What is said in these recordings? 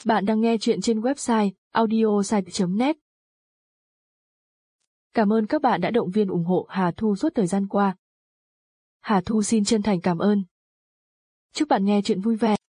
Bạn đang nghe chuyện trên website audiosite.net. Cảm ơn các bạn đã động viên ủng hộ Hà Thu suốt thời gian qua. Hà Thu xin chân thành cảm ơn. Chúc bạn nghe chuyện vui vẻ.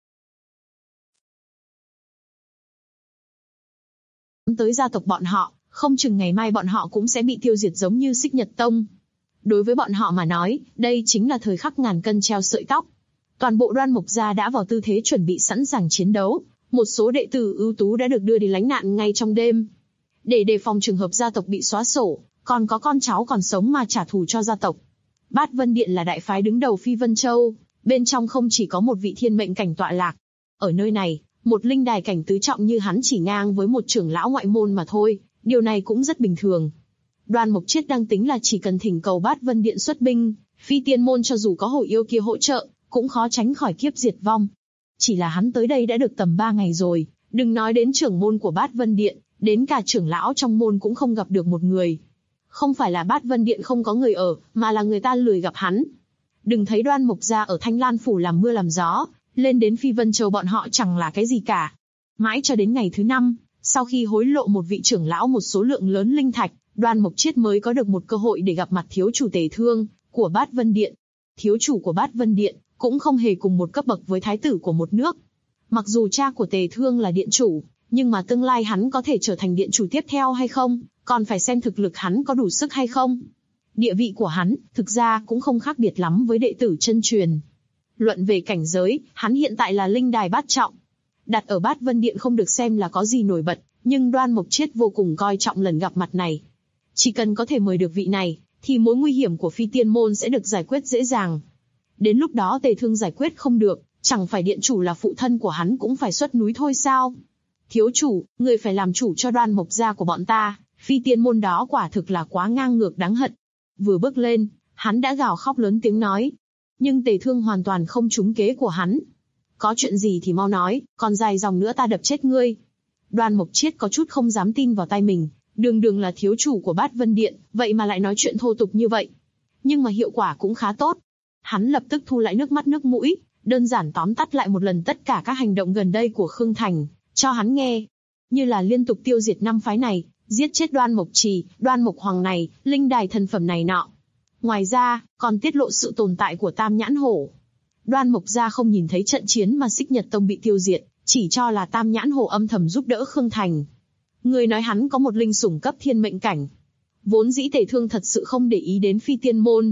Tới gia tộc bọn họ, không chừng ngày mai bọn họ cũng sẽ bị tiêu diệt giống như Xích Nhật Tông. Đối với bọn họ mà nói, đây chính là thời khắc ngàn cân treo sợi tóc. Toàn bộ Đoan Mộc gia đã vào tư thế chuẩn bị sẵn sàng chiến đấu. Một số đệ tử ưu tú đã được đưa đi lánh nạn ngay trong đêm. Để đề phòng trường hợp gia tộc bị xóa sổ, còn có con cháu còn sống mà trả thù cho gia tộc. Bát Vân Điện là đại phái đứng đầu Phi Vân Châu, bên trong không chỉ có một vị thiên mệnh cảnh tọa lạc. Ở nơi này, một linh đài cảnh tứ trọng như hắn chỉ ngang với một trưởng lão ngoại môn mà thôi, điều này cũng rất bình thường. Đoan Mộc Chiết đang tính là chỉ cần thỉnh cầu Bát Vân Điện xuất binh, Phi Tiên môn cho dù có Hổ Yêu kia hỗ trợ, cũng khó tránh khỏi kiếp diệt vong. Chỉ là hắn tới đây đã được tầm 3 ngày rồi, đừng nói đến trưởng môn của Bát Vân Điện, đến cả trưởng lão trong môn cũng không gặp được một người. Không phải là Bát Vân Điện không có người ở, mà là người ta lười gặp hắn. Đừng thấy Đoan Mộc gia ở Thanh Lan phủ làm mưa làm gió, lên đến Phi Vân Châu bọn họ chẳng là cái gì cả. Mãi cho đến ngày thứ 5, sau khi hối lộ một vị trưởng lão một số lượng lớn linh thạch, Đoan Mộc Chiết mới có được một cơ hội để gặp mặt thiếu chủ Tề Thương của Bát Vân Điện. Thiếu chủ của Bát Vân Điện cũng không hề cùng một cấp bậc với thái tử của một nước. Mặc dù cha của Tề Thương là điện chủ, nhưng mà tương lai hắn có thể trở thành điện chủ tiếp theo hay không, còn phải xem thực lực hắn có đủ sức hay không. Địa vị của hắn, thực ra cũng không khác biệt lắm với đệ tử chân truyền. Luận về cảnh giới, hắn hiện tại là linh đài bát trọng. Đặt ở Bát Vân Điện không được xem là có gì nổi bật, nhưng Đoan Mộc Chiết vô cùng coi trọng lần gặp mặt này. Chỉ cần có thể mời được vị này, thì mối nguy hiểm của Phi Tiên môn sẽ được giải quyết dễ dàng. Đến lúc đó Tề Thương giải quyết không được, chẳng phải điện chủ là phụ thân của hắn cũng phải xuất núi thôi sao? Thiếu chủ, người phải làm chủ cho Đoan Mộc gia của bọn ta, Phi Tiên môn đó quả thực là quá ngang ngược đáng hận. Vừa bước lên, hắn đã gào khóc lớn tiếng nói. Nhưng Tề Thương hoàn toàn không trúng kế của hắn. Có chuyện gì thì mau nói, còn dài dòng nữa ta đập chết ngươi. Đoan Mộc Chiết có chút không dám tin vào tai mình, đường đường là thiếu chủ của Bát Vân Điện, vậy mà lại nói chuyện thô tục như vậy. Nhưng mà hiệu quả cũng khá tốt. Hắn lập tức thu lại nước mắt nước mũi, đơn giản tóm tắt lại một lần tất cả các hành động gần đây của Khương Thành, cho hắn nghe. Như là liên tục tiêu diệt 5 phái này, giết chết Đoan Mộc Trì, Đoan Mộc Hoàng này, linh đài thần phẩm này nọ. Ngoài ra, còn tiết lộ sự tồn tại của Tam Nhãn Hổ. Đoan Mộc gia không nhìn thấy trận chiến mà Xích Nhật Tông bị tiêu diệt, chỉ cho là Tam Nhãn Hổ âm thầm giúp đỡ Khương Thành. Người nói hắn có một linh sủng cấp thiên mệnh cảnh. Vốn dĩ Tề Thương thật sự không để ý đến Phi Tiên môn.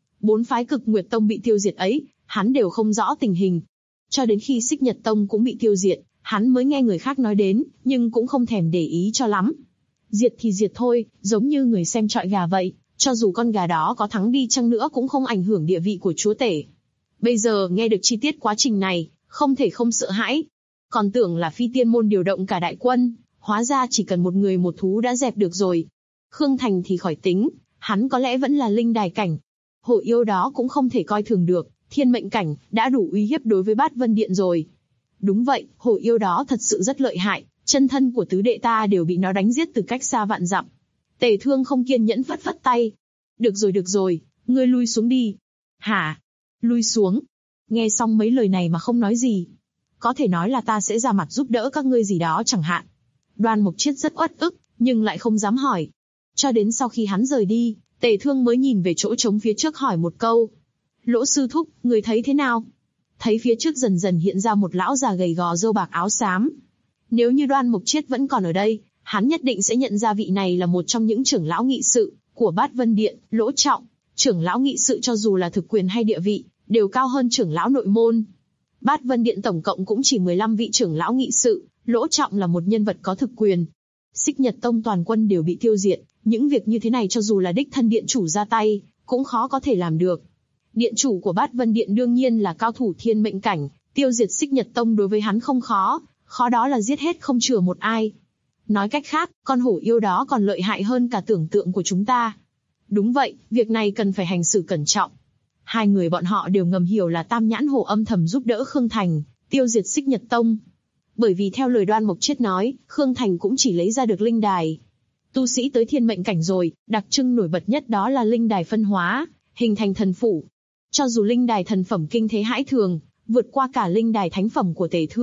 4 phái Cực Nguyệt Tông bị tiêu diệt ấy, hắn đều không rõ tình hình. Cho đến khi Xích Nhật Tông cũng bị tiêu diệt, hắn mới nghe người khác nói đến, nhưng cũng không thèm để ý cho lắm. Diệt thì diệt thôi, giống như người xem trọi gà vậy, cho dù con gà đó có thắng đi chăng nữa cũng không ảnh hưởng địa vị của chúa tể. Bây giờ nghe được chi tiết quá trình này, không thể không sợ hãi. Còn tưởng là Phi Tiên môn điều động cả đại quân, hóa ra chỉ cần một người một thú đã dẹp được rồi. Khương Thành thì khỏi tính, hắn có lẽ vẫn là linh đài cảnh. Hổ Yêu đó cũng không thể coi thường được, thiên mệnh cảnh, đã đủ uy hiếp đối với Bát Vân Điện rồi. Đúng vậy, Hổ Yêu đó thật sự rất lợi hại, chân thân của tứ đệ ta đều bị nó đánh giết từ cách xa vạn dặm. Tề Thương không kiên nhẫn phất phất tay. Được rồi, ngươi lui xuống đi. Hả? Lui xuống? Nghe xong mấy lời này mà không nói gì. Có thể nói là ta sẽ ra mặt giúp đỡ các ngươi gì đó chẳng hạn. Đoan Mộc Chiết rất uất ức, nhưng lại không dám hỏi. Cho đến sau khi hắn rời đi, Tề Thương mới nhìn về chỗ trống phía trước hỏi một câu. Lỗ sư thúc, người thấy thế nào? Thấy phía trước dần dần hiện ra một lão già gầy gò râu bạc áo xám. Nếu như Đoan Mộc Chiết vẫn còn ở đây, hắn nhất định sẽ nhận ra vị này là một trong những trưởng lão nghị sự của Bát Vân Điện, Lỗ Trọng. Trưởng lão nghị sự cho dù là thực quyền hay địa vị, đều cao hơn trưởng lão nội môn. Bát Vân Điện tổng cộng cũng chỉ 15 vị trưởng lão nghị sự, Lỗ Trọng là một nhân vật có thực quyền. Xích Nhật Tông toàn quân đều bị tiêu diệt, những việc như thế này cho dù là đích thân điện chủ ra tay, cũng khó có thể làm được. Điện chủ của Bát Vân Điện đương nhiên là cao thủ thiên mệnh cảnh, tiêu diệt Xích Nhật Tông đối với hắn không khó, khó đó là giết hết không chừa một ai. Nói cách khác, con hổ yêu đó còn lợi hại hơn cả tưởng tượng của chúng ta. Đúng vậy, việc này cần phải hành xử cẩn trọng. Hai người bọn họ đều ngầm hiểu là Tam Nhãn Hổ âm thầm giúp đỡ Khương Thành, tiêu diệt Xích Nhật Tông. Bởi vì theo lời Đoan Mộc Chiết nói, Khương Thành cũng chỉ lấy ra được linh đài. Tu sĩ tới thiên mệnh cảnh rồi, đặc trưng nổi bật nhất đó là linh đài phân hóa, hình thành thần phủ. Cho dù linh đài thần phẩm kinh thế hãi thường, vượt qua cả linh đài thánh phẩm của Tề Thương,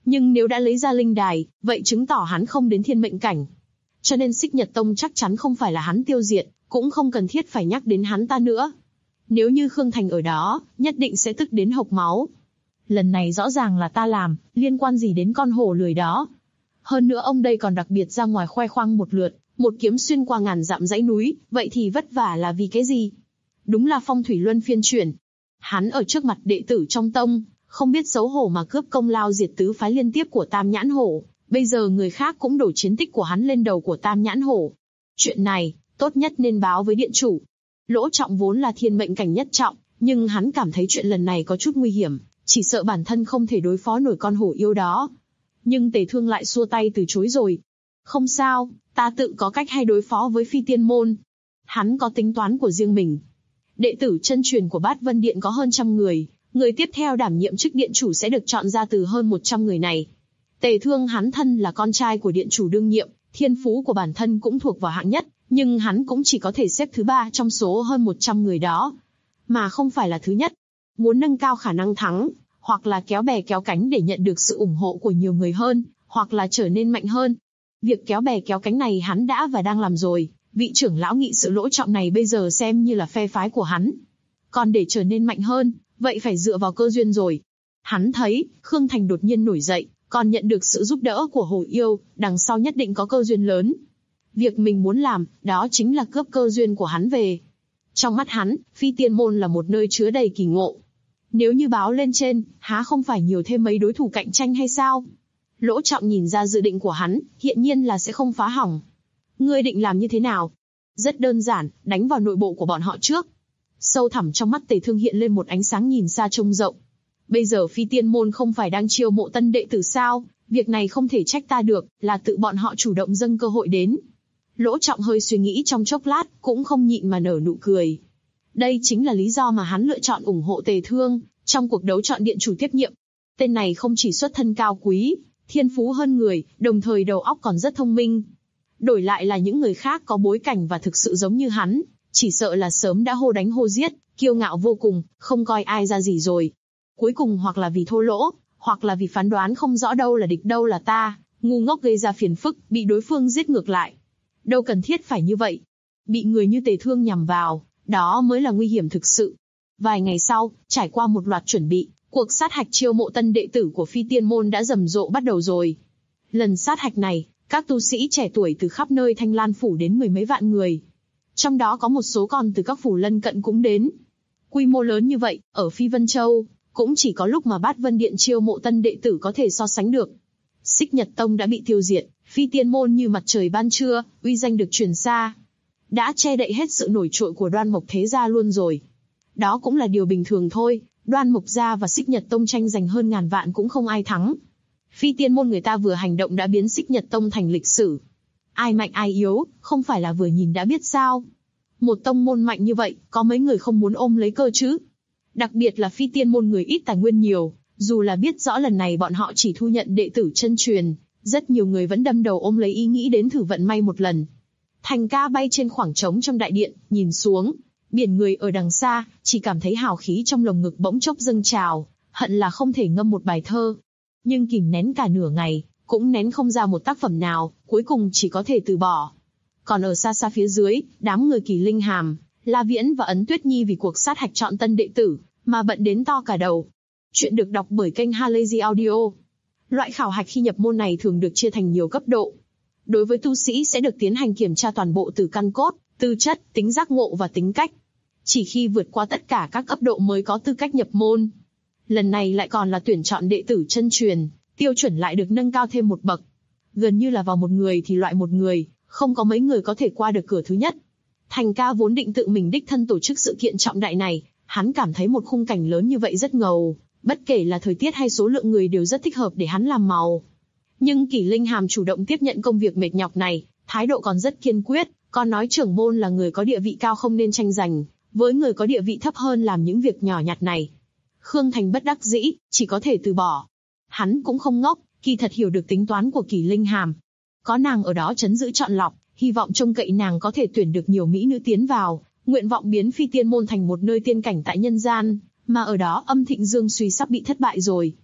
Nhưng nếu đã lấy ra linh đài, vậy chứng tỏ hắn không đến thiên mệnh cảnh. Cho nên Xích Nhật Tông chắc chắn không phải là hắn tiêu diệt, cũng không cần thiết phải nhắc đến hắn ta nữa. Nếu như Khương Thành ở đó, nhất định sẽ tức đến hộc máu. Lần này rõ ràng là ta làm, liên quan gì đến con hổ lười đó. Hơn nữa ông đây còn đặc biệt ra ngoài khoe khoang một lượt, một kiếm xuyên qua ngàn dặm dãy núi, vậy thì vất vả là vì cái gì? Đúng là phong thủy luân phiên chuyển. Hắn ở trước mặt đệ tử trong tông, không biết xấu hổ mà cướp công lao diệt tứ phái liên tiếp của Tam Nhãn Hổ. Bây giờ người khác cũng đổ chiến tích của hắn lên đầu của Tam Nhãn Hổ. Chuyện này, tốt nhất nên báo với điện chủ. Lỗ Trọng vốn là thiên mệnh cảnh nhất trọng, nhưng hắn cảm thấy chuyện lần này có chút nguy hiểm, chỉ sợ bản thân không thể đối phó nổi con hổ yêu đó. Nhưng Tề Thương lại xua tay từ chối rồi. Không sao, ta tự có cách hay đối phó với Phi Tiên Môn. Hắn có tính toán của riêng mình. Đệ tử chân truyền của Bát Vân Điện có hơn 100 người, người tiếp theo đảm nhiệm chức điện chủ sẽ được chọn ra từ hơn 100 người này. Tề Thương hắn thân là con trai của điện chủ đương nhiệm, thiên phú của bản thân cũng thuộc vào hạng nhất, nhưng hắn cũng chỉ có thể xếp thứ 3 trong số hơn 100 người đó, mà không phải là thứ nhất. Muốn nâng cao khả năng thắng, hoặc là kéo bè kéo cánh để nhận được sự ủng hộ của nhiều người hơn, hoặc là trở nên mạnh hơn. Việc kéo bè kéo cánh này hắn đã và đang làm rồi, vị trưởng lão nghị sự Lỗ Trọng này bây giờ xem như là phe phái của hắn. Còn để trở nên mạnh hơn, vậy phải dựa vào cơ duyên rồi. Hắn thấy, Khương Thành đột nhiên nổi dậy, còn nhận được sự giúp đỡ của hổ yêu, đằng sau nhất định có cơ duyên lớn. Việc mình muốn làm, đó chính là cướp cơ duyên của hắn về. Trong mắt hắn, Phi Tiên Môn là một nơi chứa đầy kỳ ngộ. Nếu như báo lên trên, há không phải nhiều thêm mấy đối thủ cạnh tranh hay sao? Lỗ Trọng nhìn ra dự định của hắn, hiện nhiên là sẽ không phá hỏng. Ngươi định làm như thế nào? Rất đơn giản, đánh vào nội bộ của bọn họ trước. Sâu thẳm trong mắt Tề Thương hiện lên một ánh sáng nhìn xa trông rộng. Bây giờ Phi Tiên Môn không phải đang chiêu mộ tân đệ tử sao? Việc này không thể trách ta được, là tự bọn họ chủ động dâng cơ hội đến. Lỗ Trọng hơi suy nghĩ trong chốc lát, cũng không nhịn mà nở nụ cười. Đây chính là lý do mà hắn lựa chọn ủng hộ Tề Thương, trong cuộc đấu chọn điện chủ tiếp nhiệm. Tên này không chỉ xuất thân cao quý, thiên phú hơn người, đồng thời đầu óc còn rất thông minh. Đổi lại là những người khác có bối cảnh và thực sự giống như hắn, chỉ sợ là sớm đã hô đánh hô giết, kiêu ngạo vô cùng, không coi ai ra gì rồi. Cuối cùng hoặc là vì thô lỗ, hoặc là vì phán đoán không rõ đâu là địch đâu là ta, ngu ngốc gây ra phiền phức, bị đối phương giết ngược lại. Đâu cần thiết phải như vậy. Bị người như Tề Thương nhằm vào, đó mới là nguy hiểm thực sự. Vài ngày sau, trải qua một loạt chuẩn bị, cuộc sát hạch chiêu mộ tân đệ tử của Phi Tiên Môn đã rầm rộ bắt đầu rồi. Lần sát hạch này, các tu sĩ trẻ tuổi từ khắp nơi Thanh Lan Phủ đến 10 mấy vạn người. Trong đó có một số còn từ các phủ lân cận cũng đến. Quy mô lớn như vậy, ở Phi Vân Châu, cũng chỉ có lúc mà Bát Vân Điện chiêu mộ tân đệ tử có thể so sánh được. Xích Nhật Tông đã bị tiêu diệt, Phi Tiên Môn như mặt trời ban trưa, uy danh được truyền xa. Đã che đậy hết sự nổi trội của Đoan Mộc Thế Gia luôn rồi. Đó cũng là điều bình thường thôi, Đoan Mộc Gia và Xích Nhật Tông tranh giành hơn ngàn vạn cũng không ai thắng. Phi Tiên Môn người ta vừa hành động đã biến Xích Nhật Tông thành lịch sử. Ai mạnh ai yếu, không phải là vừa nhìn đã biết sao. Một tông môn mạnh như vậy, có mấy người không muốn ôm lấy cơ chứ? Đặc biệt là Phi Tiên Môn người ít tài nguyên nhiều, dù là biết rõ lần này bọn họ chỉ thu nhận đệ tử chân truyền, rất nhiều người vẫn đâm đầu ôm lấy ý nghĩ đến thử vận may một lần. Thành Ca bay trên khoảng trống trong đại điện, nhìn xuống, biển người ở đằng xa, chỉ cảm thấy hào khí trong lồng ngực bỗng chốc dâng trào, hận là không thể ngâm một bài thơ. Nhưng kìm nén cả nửa ngày, cũng nén không ra một tác phẩm nào, cuối cùng chỉ có thể từ bỏ. Còn ở xa xa phía dưới, đám người Kỳ Linh Hàm, La Viễn và Ấn Tuyết Nhi vì cuộc sát hạch chọn tân đệ tử, mà bận đến to cả đầu. Chuyện được đọc bởi kênh Halazy Audio. Loại khảo hạch khi nhập môn này thường được chia thành nhiều cấp độ. Đối với tu sĩ sẽ được tiến hành kiểm tra toàn bộ từ căn cốt, tư chất, tính giác ngộ và tính cách. Chỉ khi vượt qua tất cả các cấp độ mới có tư cách nhập môn. Lần này lại còn là tuyển chọn đệ tử chân truyền, tiêu chuẩn lại được nâng cao thêm một bậc. Gần như là vào một người thì loại một người, không có mấy người có thể qua được cửa thứ nhất. Thành Ca vốn định tự mình đích thân tổ chức sự kiện trọng đại này, hắn cảm thấy một khung cảnh lớn như vậy rất ngầu, bất kể là thời tiết hay số lượng người đều rất thích hợp để hắn làm màu. Nhưng Kỳ Linh Hàm chủ động tiếp nhận công việc mệt nhọc này, thái độ còn rất kiên quyết, còn nói trưởng môn là người có địa vị cao không nên tranh giành, với người có địa vị thấp hơn làm những việc nhỏ nhặt này. Khương Thành bất đắc dĩ, chỉ có thể từ bỏ. Hắn cũng không ngốc, kỳ thật hiểu được tính toán của Kỳ Linh Hàm. Có nàng ở đó trấn giữ chọn lọc, hy vọng trông cậy nàng có thể tuyển được nhiều mỹ nữ tiến vào, nguyện vọng biến Phi Tiên Môn thành một nơi tiên cảnh tại nhân gian, mà ở đó Âm Thịnh Dương Suy sắp bị thất bại rồi.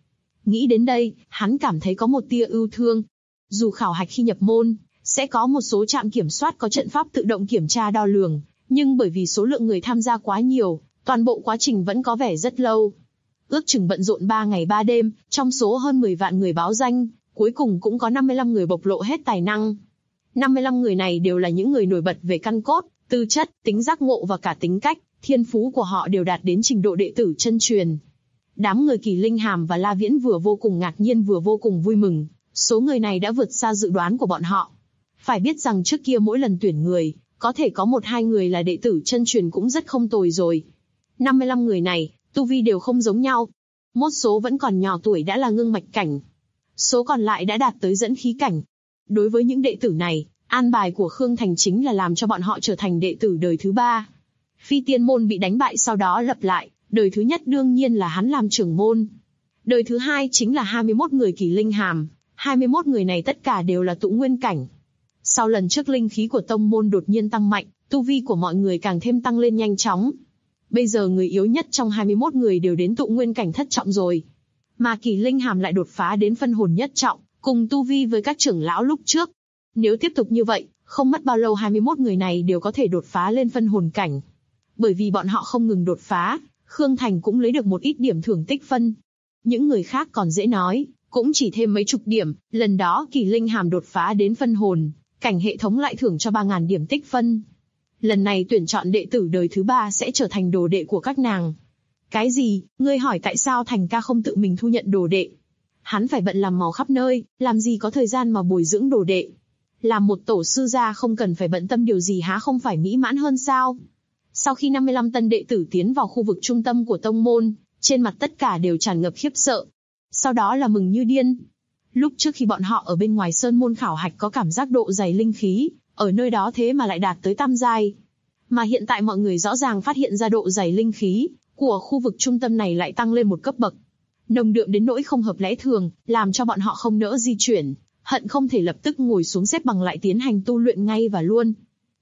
Nghĩ đến đây, hắn cảm thấy có một tia ưu thương. Dù khảo hạch khi nhập môn, sẽ có một số trạm kiểm soát có trận pháp tự động kiểm tra đo lường, nhưng bởi vì số lượng người tham gia quá nhiều, toàn bộ quá trình vẫn có vẻ rất lâu. Ước chừng bận rộn 3 ngày 3 đêm, trong số hơn 10 vạn người báo danh, cuối cùng cũng có 55 người bộc lộ hết tài năng. 55 người này đều là những người nổi bật về căn cốt, tư chất, tính giác ngộ và cả tính cách, thiên phú của họ đều đạt đến trình độ đệ tử chân truyền. Đám người Kỳ Linh Hàm và La Viễn vừa vô cùng ngạc nhiên vừa vô cùng vui mừng, số người này đã vượt xa dự đoán của bọn họ. Phải biết rằng trước kia mỗi lần tuyển người, có thể có 1-2 người là đệ tử chân truyền cũng rất không tồi rồi. 55 người này, tu vi đều không giống nhau. Một số vẫn còn nhỏ tuổi đã là ngưng mạch cảnh. Số còn lại đã đạt tới dẫn khí cảnh. Đối với những đệ tử này, an bài của Khương Thành chính là làm cho bọn họ trở thành đệ tử đời thứ 3. Phi Tiên môn bị đánh bại sau đó lập lại, đời thứ nhất đương nhiên là hắn làm trưởng môn. Đời thứ 2 chính là 21 người Kỳ Linh Hàm, 21 người này tất cả đều là tụ nguyên cảnh. Sau lần trước linh khí của tông môn đột nhiên tăng mạnh, tu vi của mọi người càng thêm tăng lên nhanh chóng. Bây giờ người yếu nhất trong 21 người đều đến tụ nguyên cảnh thất trọng rồi. Mà Kỳ Linh Hàm lại đột phá đến phân hồn nhất trọng, cùng tu vi với các trưởng lão lúc trước. Nếu tiếp tục như vậy, không mất bao lâu 21 người này đều có thể đột phá lên phân hồn cảnh. Bởi vì bọn họ không ngừng đột phá, Khương Thành cũng lấy được một ít điểm thưởng tích phân. Những người khác còn dễ nói, cũng chỉ thêm mấy chục điểm, lần đó Kỳ Linh Hàm đột phá đến phân hồn cảnh, hệ thống lại thưởng cho 3.000 điểm tích phân. Lần này tuyển chọn đệ tử đời thứ 3 sẽ trở thành đồ đệ của các nàng. Cái gì? Ngươi hỏi tại sao Thành ca không tự mình thu nhận đồ đệ? Hắn phải bận làm màu khắp nơi, làm gì có thời gian mà bồi dưỡng đồ đệ? Làm một tổ sư gia không cần phải bận tâm điều gì há không phải mỹ mãn hơn sao? Sau khi 55 tân đệ tử tiến vào khu vực trung tâm của tông môn, trên mặt tất cả đều tràn ngập khiếp sợ. Sau đó là mừng như điên. Lúc trước khi bọn họ ở bên ngoài sơn môn khảo hạch có cảm giác độ dày linh khí, ở nơi đó thế mà lại đạt tới tam giai. Mà hiện tại mọi người rõ ràng phát hiện ra độ dày linh khí của khu vực trung tâm này lại tăng lên một cấp bậc. Nồng đượm đến nỗi không hợp lẽ thường, làm cho bọn họ không nỡ di chuyển, hận không thể lập tức ngồi xuống xếp bằng lại tiến hành tu luyện ngay và luôn.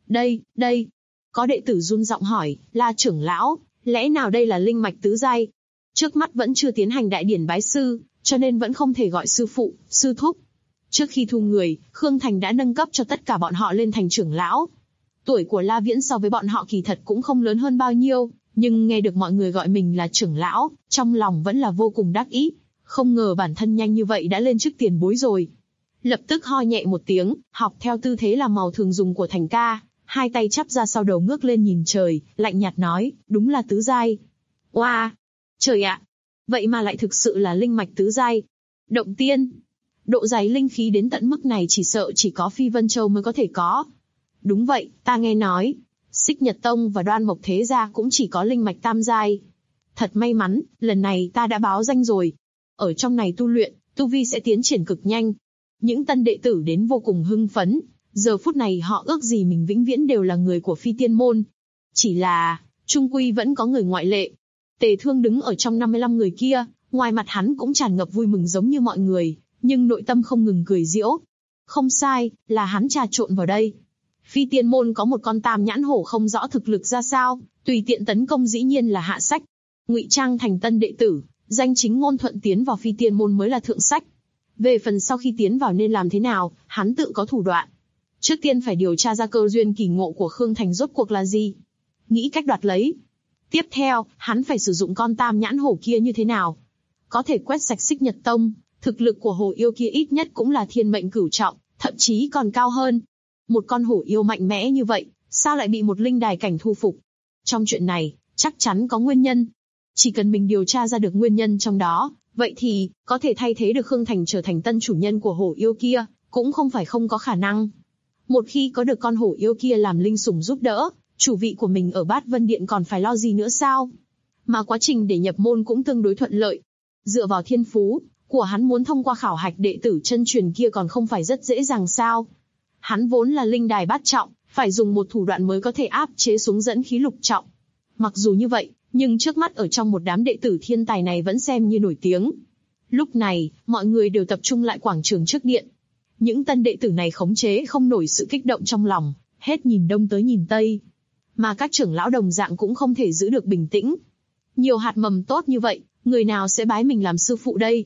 Đây. Có đệ tử run giọng hỏi, La trưởng lão, lẽ nào đây là linh mạch tứ giai? Trước mắt vẫn chưa tiến hành đại điển bái sư, cho nên vẫn không thể gọi sư phụ, sư thúc. Trước khi thu người, Khương Thành đã nâng cấp cho tất cả bọn họ lên thành trưởng lão. Tuổi của La Viễn so với bọn họ kỳ thật cũng không lớn hơn bao nhiêu, nhưng nghe được mọi người gọi mình là trưởng lão, trong lòng vẫn là vô cùng đắc ý. Không ngờ bản thân nhanh như vậy đã lên chức tiền bối rồi. Lập tức ho nhẹ một tiếng, học theo tư thế làm màu thường dùng của Thành ca, hai tay chắp ra sau đầu ngước lên nhìn trời, lạnh nhạt nói, đúng là tứ giai. Oa, trời ạ, vậy mà lại thực sự là linh mạch tứ giai. Động tiên, độ dày linh khí đến tận mức này chỉ sợ chỉ có Phi Vân Châu mới có thể có. Đúng vậy, ta nghe nói, Xích Nhật Tông và Đoan Mộc Thế Gia cũng chỉ có linh mạch tam giai. Thật may mắn, lần này ta đã báo danh rồi. Ở trong này tu luyện, tu vi sẽ tiến triển cực nhanh. Những tân đệ tử đến vô cùng hưng phấn. Giờ phút này họ ước gì mình vĩnh viễn đều là người của Phi Tiên môn. Chỉ là, chung quy vẫn có người ngoại lệ. Tề Thương đứng ở trong 55 người kia, ngoài mặt hắn cũng tràn ngập vui mừng giống như mọi người, nhưng nội tâm không ngừng cười giễu. Không sai, là hắn trà trộn vào đây. Phi Tiên môn có một con tam nhãn hổ không rõ thực lực ra sao, tùy tiện tấn công dĩ nhiên là hạ sách. Ngụy trang thành tân đệ tử, danh chính ngôn thuận tiến vào Phi Tiên môn mới là thượng sách. Về phần sau khi tiến vào nên làm thế nào, hắn tự có thủ đoạn. Trước tiên phải điều tra ra cơ duyên kỳ ngộ của Khương Thành rốt cuộc là gì. Nghĩ cách đoạt lấy. Tiếp theo, hắn phải sử dụng con tam nhãn hổ kia như thế nào. Có thể quét sạch Xích Nhật Tông, thực lực của hổ yêu kia ít nhất cũng là thiên mệnh cửu trọng, thậm chí còn cao hơn. Một con hổ yêu mạnh mẽ như vậy, sao lại bị một linh đài cảnh thu phục? Trong chuyện này, chắc chắn có nguyên nhân. Chỉ cần mình điều tra ra được nguyên nhân trong đó, vậy thì, có thể thay thế được Khương Thành trở thành tân chủ nhân của hổ yêu kia, cũng không phải không có khả năng. Một khi có được con hổ yêu kia làm linh sủng giúp đỡ, chủ vị của mình ở Bát Vân Điện còn phải lo gì nữa sao? Mà quá trình để nhập môn cũng tương đối thuận lợi. Dựa vào thiên phú của hắn muốn thông qua khảo hạch đệ tử chân truyền kia còn không phải rất dễ dàng sao? Hắn vốn là linh đài bát trọng, phải dùng một thủ đoạn mới có thể áp chế xuống dẫn khí lục trọng. Mặc dù như vậy, nhưng trước mắt ở trong một đám đệ tử thiên tài này vẫn xem như nổi tiếng. Lúc này, mọi người đều tập trung lại quảng trường trước điện. Những tân đệ tử này khống chế không nổi sự kích động trong lòng, hết nhìn đông tới nhìn tây. Mà các trưởng lão đồng dạng cũng không thể giữ được bình tĩnh. Nhiều hạt mầm tốt như vậy, người nào sẽ bái mình làm sư phụ đây?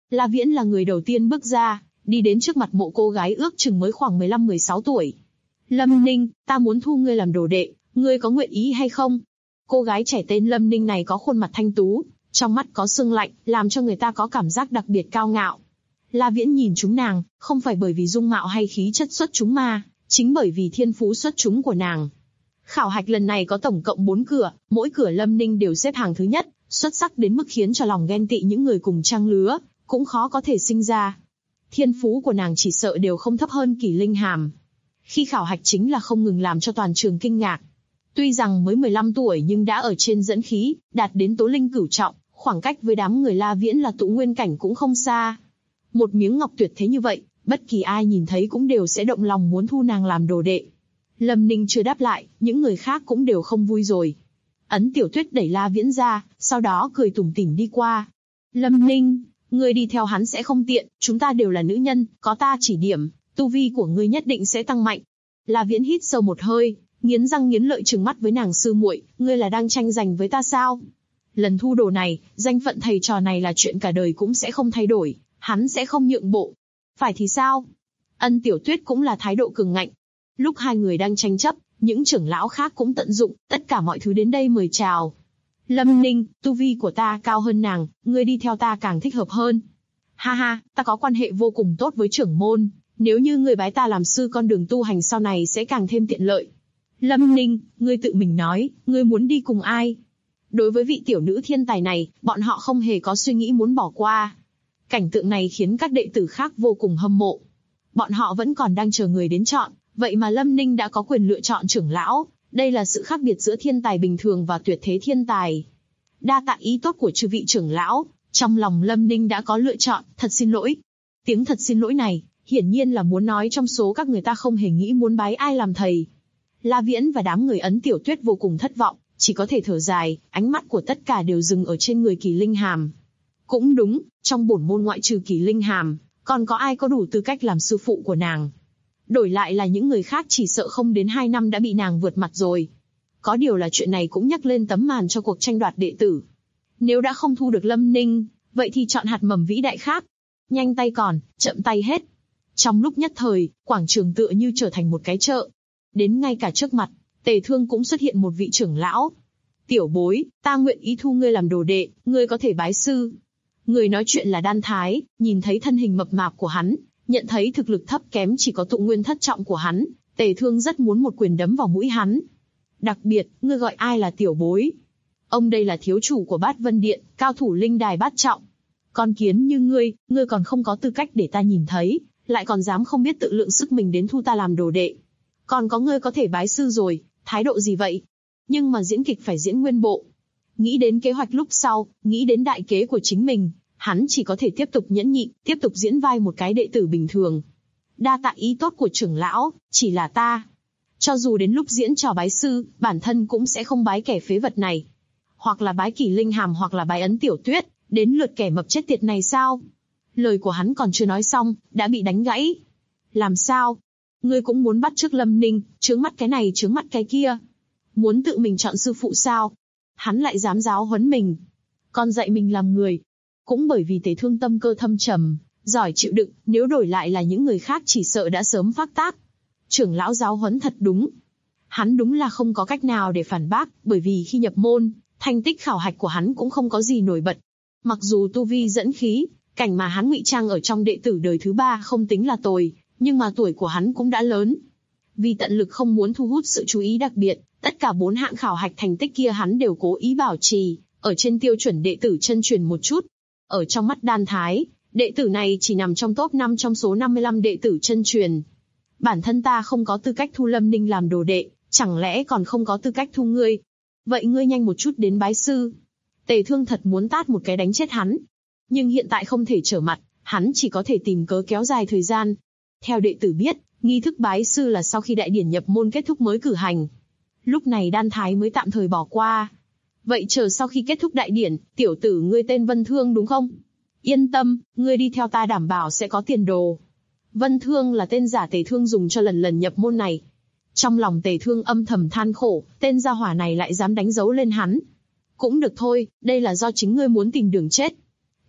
La Viễn là người đầu tiên bước ra, đi đến trước mặt mộ cô gái ước chừng mới khoảng 15-16 tuổi. Lâm Ninh, ta muốn thu ngươi làm đồ đệ, ngươi có nguyện ý hay không? Cô gái trẻ tên Lâm Ninh này có khuôn mặt thanh tú, trong mắt có sương lạnh, làm cho người ta có cảm giác đặc biệt cao ngạo. La Viễn nhìn chúng nàng, không phải bởi vì dung mạo hay khí chất xuất chúng mà, chính bởi vì thiên phú xuất chúng của nàng. Khảo hạch lần này có tổng cộng 4 cửa, mỗi cửa Lâm Ninh đều xếp hàng thứ nhất, xuất sắc đến mức khiến cho lòng ghen tị những người cùng trang lứa, cũng khó có thể sinh ra. Thiên phú của nàng chỉ sợ đều không thấp hơn Kỷ Linh Hàm. Khi khảo hạch chính là không ngừng làm cho toàn trường kinh ngạc. Tuy rằng mới 15 tuổi nhưng đã ở trên dẫn khí, đạt đến tố linh cửu trọng, khoảng cách với đám người La Viễn là tụ nguyên cảnh cũng không xa. Một miếng ngọc tuyệt thế như vậy, bất kỳ ai nhìn thấy cũng đều sẽ động lòng muốn thu nàng làm đồ đệ. Lâm Ninh chưa đáp lại, những người khác cũng đều không vui rồi. Ấn Tiểu Tuyết đẩy La Viễn ra, sau đó cười tủm tỉm đi qua. Lâm Ninh, ngươi đi theo hắn sẽ không tiện, chúng ta đều là nữ nhân, có ta chỉ điểm, tu vi của ngươi nhất định sẽ tăng mạnh. La Viễn hít sâu một hơi, nghiến răng nghiến lợi trừng mắt với nàng sư muội, ngươi là đang tranh giành với ta sao? Lần thu đồ này, danh phận thầy trò này là chuyện cả đời cũng sẽ không thay đổi, hắn sẽ không nhượng bộ. Phải thì sao? Ân Tiểu Tuyết cũng là thái độ cường ngạnh. Lúc hai người đang tranh chấp, những trưởng lão khác cũng tận dụng tất cả mọi thứ đến đây mời chào. Lâm Ninh, tu vi của ta cao hơn nàng, ngươi đi theo ta càng thích hợp hơn. Ha ha, ta có quan hệ vô cùng tốt với trưởng môn, nếu như ngươi bái ta làm sư con đường tu hành sau này sẽ càng thêm tiện lợi. Lâm Ninh, ngươi tự mình nói, ngươi muốn đi cùng ai? Đối với vị tiểu nữ thiên tài này, bọn họ không hề có suy nghĩ muốn bỏ qua. Cảnh tượng này khiến các đệ tử khác vô cùng hâm mộ. Bọn họ vẫn còn đang chờ người đến chọn, vậy mà Lâm Ninh đã có quyền lựa chọn trưởng lão. Đây là sự khác biệt giữa thiên tài bình thường và tuyệt thế thiên tài. Đa tạ ý tốt của chư vị trưởng lão, trong lòng Lâm Ninh đã có lựa chọn, thật xin lỗi. Tiếng thật xin lỗi này, hiển nhiên là muốn nói trong số các người ta không hề nghĩ muốn bái ai làm thầy. La Viễn và đám người Ấn Tiểu Tuyết vô cùng thất vọng, chỉ có thể thở dài, ánh mắt của tất cả đều dừng ở trên người Kỷ Linh Hàm. Cũng đúng, trong bổn môn ngoại trừ Kỷ Linh Hàm, còn có ai có đủ tư cách làm sư phụ của nàng? Đổi lại là những người khác chỉ sợ không đến 2 năm đã bị nàng vượt mặt rồi. Có điều là chuyện này cũng nhắc lên tấm màn cho cuộc tranh đoạt đệ tử. Nếu đã không thu được Lâm Ninh, vậy thì chọn hạt mầm vĩ đại khác. Nhanh tay còn, chậm tay hết. Trong lúc nhất thời, quảng trường tựa như trở thành một cái chợ. Đến ngay cả trước mặt, Tề Thương cũng xuất hiện một vị trưởng lão. Tiểu bối, ta nguyện ý thu ngươi làm đồ đệ, ngươi có thể bái sư. Người nói chuyện là Đan Thái, nhìn thấy thân hình mập mạp của hắn, nhận thấy thực lực thấp kém chỉ có tụ nguyên thất trọng của hắn, Tề Thương rất muốn một quyền đấm vào mũi hắn. Đặc biệt, ngươi gọi ai là tiểu bối? Ông đây là thiếu chủ của Bát Vân Điện, cao thủ linh đài bát trọng. Con kiến như ngươi còn không có tư cách để ta nhìn thấy, lại còn dám không biết tự lượng sức mình đến thu ta làm đồ đệ. Còn có ngươi có thể bái sư rồi, thái độ gì vậy? Nhưng mà diễn kịch phải diễn nguyên bộ. Nghĩ đến kế hoạch lúc sau, nghĩ đến đại kế của chính mình, hắn chỉ có thể tiếp tục nhẫn nhịn, tiếp tục diễn vai một cái đệ tử bình thường. Đa tạ ý tốt của trưởng lão, chỉ là ta. Cho dù đến lúc diễn trò bái sư, bản thân cũng sẽ không bái kẻ phế vật này. Hoặc là bái Kỷ Linh Hàm hoặc là bái Ấn Tiểu Tuyết, đến lượt kẻ mập chết tiệt này sao? Lời của hắn còn chưa nói xong, đã bị đánh gãy. Làm sao? Ngươi cũng muốn bắt chước Lâm Ninh, chướng mắt cái này chướng mắt cái kia. Muốn tự mình chọn sư phụ sao? Hắn lại dám giáo huấn mình. Còn dạy mình làm người. Cũng bởi vì Tề Thương tâm cơ thâm trầm, giỏi chịu đựng, nếu đổi lại là những người khác chỉ sợ đã sớm phát tác. Trưởng lão giáo huấn thật đúng. Hắn đúng là không có cách nào để phản bác, bởi vì khi nhập môn, thành tích khảo hạch của hắn cũng không có gì nổi bật. Mặc dù tu vi dẫn khí, cảnh mà hắn ngụy trang ở trong đệ tử đời thứ 3 không tính là tồi, nhưng mà tuổi của hắn cũng đã lớn. Vì tận lực không muốn thu hút sự chú ý đặc biệt, tất cả 4 hạng khảo hạch thành tích kia hắn đều cố ý bảo trì, ở trên tiêu chuẩn đệ tử chân truyền một chút. Ở trong mắt Đan Thái, đệ tử này chỉ nằm trong top 5 trong số 55 đệ tử chân truyền. Bản thân ta không có tư cách thu Lâm Ninh làm đồ đệ, chẳng lẽ còn không có tư cách thu ngươi? Vậy ngươi nhanh một chút đến bái sư. Tề Thương thật muốn tát một cái đánh chết hắn. Nhưng hiện tại không thể trở mặt, hắn chỉ có thể tìm cớ kéo dài thời gian. Theo đệ tử biết, nghi thức bái sư là sau khi đại điển nhập môn kết thúc mới cử hành. Lúc này Đan Thái mới tạm thời bỏ qua. Vậy chờ sau khi kết thúc đại điển, tiểu tử ngươi tên Vân Thương đúng không? Yên tâm, ngươi đi theo ta đảm bảo sẽ có tiền đồ. Vân Thương là tên giả Tề Thương dùng cho lần nhập môn này. Trong lòng Tề Thương âm thầm than khổ, tên gia hỏa này lại dám đánh dấu lên hắn. Cũng được thôi, đây là do chính ngươi muốn tìm đường chết.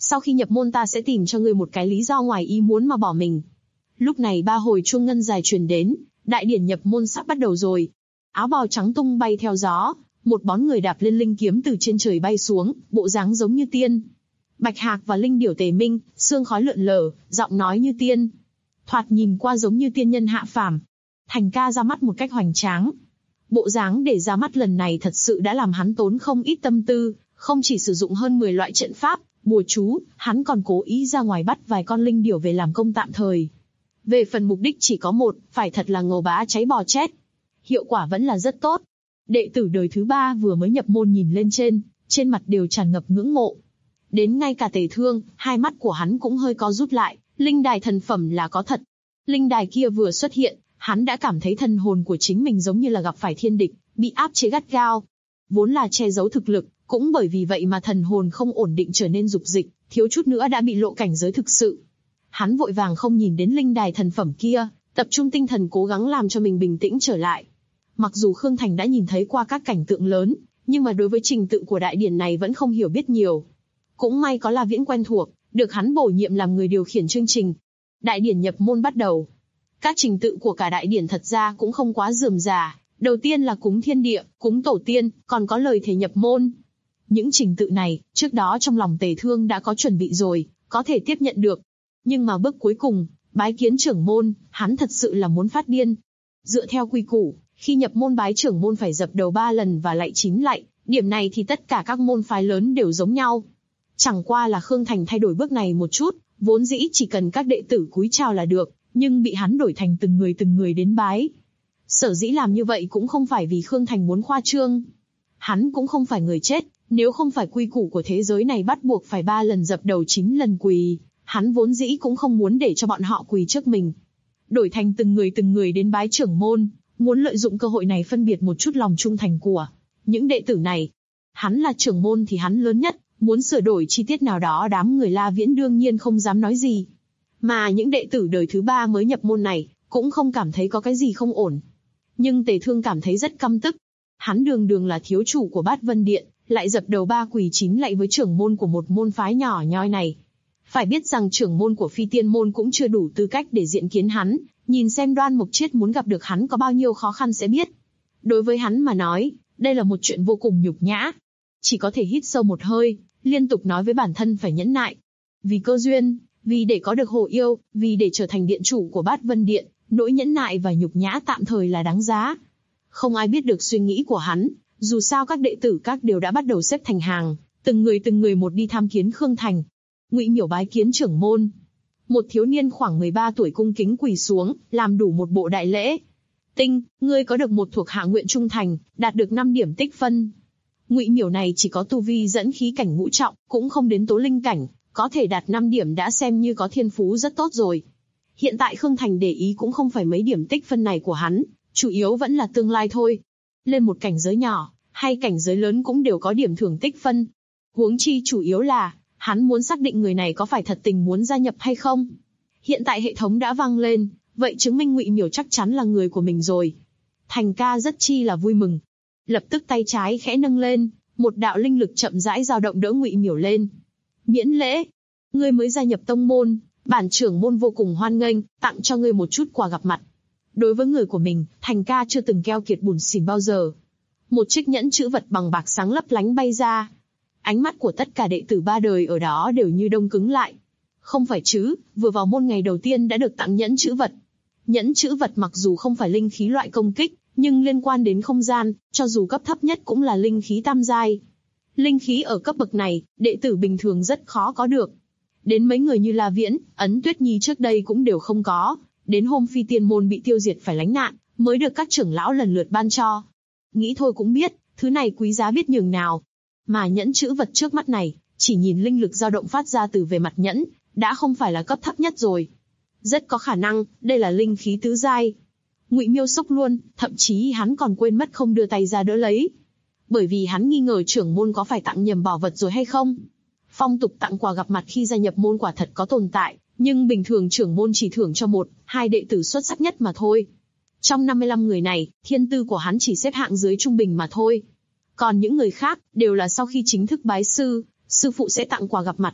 Sau khi nhập môn ta sẽ tìm cho ngươi một cái lý do ngoài ý muốn mà bỏ mình. Lúc này 3 hồi chuông ngân dài truyền đến, đại điển nhập môn sắp bắt đầu rồi. Áo bào trắng tung bay theo gió, một bóng người đạp lên linh kiếm từ trên trời bay xuống, bộ dáng giống như tiên. Bạch hạc và linh điểu tề minh, sương khói lượn lờ, giọng nói như tiên. Thoạt nhìn qua giống như tiên nhân hạ phàm. Thành ca ra mắt một cách hoành tráng. Bộ dáng để ra mắt lần này thật sự đã làm hắn tốn không ít tâm tư, không chỉ sử dụng hơn 10 loại trận pháp, bùa chú, hắn còn cố ý ra ngoài bắt vài con linh điểu về làm công tạm thời. Về phần mục đích chỉ có một, phải thật là ngầu bá cháy bò chết. Hiệu quả vẫn là rất tốt. Đệ tử đời thứ 3 vừa mới nhập môn nhìn lên trên mặt đều tràn ngập ngưỡng mộ. Đến ngay cả Tề Thương, hai mắt của hắn cũng hơi co rút lại, linh đài thần phẩm là có thật. Linh đài kia vừa xuất hiện, hắn đã cảm thấy thần hồn của chính mình giống như là gặp phải thiên địch, bị áp chế gắt gao. Vốn là che giấu thực lực, cũng bởi vì vậy mà thần hồn không ổn định trở nên dục dịch, thiếu chút nữa đã bị lộ cảnh giới thực sự. Hắn vội vàng không nhìn đến linh đài thần phẩm kia, tập trung tinh thần cố gắng làm cho mình bình tĩnh trở lại. Mặc dù Khương Thành đã nhìn thấy qua các cảnh tượng lớn, nhưng mà đối với trình tự của đại điển này vẫn không hiểu biết nhiều. Cũng may có La Viễn quen thuộc, được hắn bổ nhiệm làm người điều khiển chương trình. Đại điển nhập môn bắt đầu. Các trình tự của cả đại điển thật ra cũng không quá rườm rà. Đầu tiên là cúng thiên địa, cúng tổ tiên, còn có lời thề nhập môn. Những trình tự này, trước đó trong lòng Tề Thương đã có chuẩn bị rồi, có thể tiếp nhận được. Nhưng mà bước cuối cùng, bái kiến trưởng môn, hắn thật sự là muốn phát điên. Dựa theo quy củ, khi nhập môn bái trưởng môn phải dập đầu 3 lần và lạy 9 lạy, điểm này thì tất cả các môn phái lớn đều giống nhau. Chẳng qua là Khương Thành thay đổi bước này một chút, vốn dĩ chỉ cần các đệ tử cúi chào là được, nhưng bị hắn đổi thành từng người đến bái. Sở dĩ làm như vậy cũng không phải vì Khương Thành muốn khoa trương. Hắn cũng không phải người chết, nếu không phải quy củ của thế giới này bắt buộc phải 3 lần dập đầu 9 lần quỳ, hắn vốn dĩ cũng không muốn để cho bọn họ quỳ trước mình. Đổi thành từng người đến bái trưởng môn, muốn lợi dụng cơ hội này phân biệt một chút lòng trung thành của những đệ tử này. Hắn là trưởng môn thì hắn lớn nhất, muốn sửa đổi chi tiết nào đó đám người La Viễn đương nhiên không dám nói gì. Mà những đệ tử đời thứ 3 mới nhập môn này, cũng không cảm thấy có cái gì không ổn. Nhưng Tề Thương cảm thấy rất căm tức. Hắn đường là thiếu chủ của Bát Vân Điện, lại dập đầu 3 quỳ 9 lạy với trưởng môn của một môn phái nhỏ nhoi này. Phải biết rằng trưởng môn của Phi Tiên môn cũng chưa đủ tư cách để diện kiến hắn, nhìn xem Đoan Mộc Chiết muốn gặp được hắn có bao nhiêu khó khăn sẽ biết. Đối với hắn mà nói, đây là một chuyện vô cùng nhục nhã. Chỉ có thể hít sâu một hơi, liên tục nói với bản thân phải nhẫn nại. Vì cơ duyên, vì để có được Hồ Yêu, vì để trở thành điện chủ của Bát Vân Điện, nỗi nhẫn nại và nhục nhã tạm thời là đáng giá. Không ai biết được suy nghĩ của hắn, dù sao các đệ tử các đều đã bắt đầu xếp thành hàng, từng người một đi tham kiến Khương Thành. Ngụy Miểu bái kiến trưởng môn. Một thiếu niên khoảng 13 tuổi cung kính quỳ xuống, làm đủ một bộ đại lễ. Tinh, ngươi có được một thuộc hạ nguyện trung thành, đạt được 5 điểm tích phân. Ngụy Miểu này chỉ có tu vi dẫn khí cảnh ngũ trọng, cũng không đến tố linh cảnh, có thể đạt 5 điểm đã xem như có thiên phú rất tốt rồi. Hiện tại Khương Thành để ý cũng không phải mấy điểm tích phân này của hắn, chủ yếu vẫn là tương lai thôi. Lên một cảnh giới nhỏ, hay cảnh giới lớn cũng đều có điểm thưởng tích phân. Huống chi chủ yếu là, hắn muốn xác định người này có phải thật tình muốn gia nhập hay không. Hiện tại hệ thống đã vang lên, vậy chứng minh Ngụy Miểu chắc chắn là người của mình rồi. Thành ca rất chi là vui mừng. Lập tức tay trái khẽ nâng lên, một đạo linh lực chậm rãi dao động đỡ Ngụy Miểu lên. Miễn lễ, ngươi mới gia nhập tông môn, bản trưởng môn vô cùng hoan nghênh, tặng cho ngươi một chút quà gặp mặt. Đối với người của mình, Thành ca chưa từng keo kiệt bủn xỉn bao giờ. Một chiếc nhẫn chữ vật bằng bạc sáng lấp lánh bay ra. Ánh mắt của tất cả đệ tử 3 đời ở đó đều như đông cứng lại. Không phải chứ, vừa vào môn ngày đầu tiên đã được tặng nhẫn chữ vật. Nhẫn chữ vật mặc dù không phải linh khí loại công kích, nhưng liên quan đến không gian, cho dù cấp thấp nhất cũng là linh khí tam giai. Linh khí ở cấp bậc này, đệ tử bình thường rất khó có được. Đến mấy người như La Viễn, Ấn Tuyết Nhi trước đây cũng đều không có. Đến hôm Phi Tiên môn bị tiêu diệt phải lánh nạn, mới được các trưởng lão lần lượt ban cho. Nghĩ thôi cũng biết, thứ này quý giá biết nhường nào. Mà nhẫn chữ vật trước mắt này, chỉ nhìn linh lực dao động phát ra từ về mặt nhẫn, đã không phải là cấp thấp nhất rồi. Rất có khả năng, đây là linh khí tứ giai. Ngụy Miêu sốc luôn, thậm chí hắn còn quên mất không đưa tay ra đỡ lấy. Bởi vì hắn nghi ngờ trưởng môn có phải tặng nhầm bảo vật rồi hay không. Phong tục tặng quà gặp mặt khi gia nhập môn quả thật có tồn tại, nhưng bình thường trưởng môn chỉ thưởng cho 1-2 đệ tử xuất sắc nhất mà thôi. Trong 55 người này, thiên tư của hắn chỉ xếp hạng dưới trung bình mà thôi. Còn những người khác, đều là sau khi chính thức bái sư, sư phụ sẽ tặng quà gặp mặt.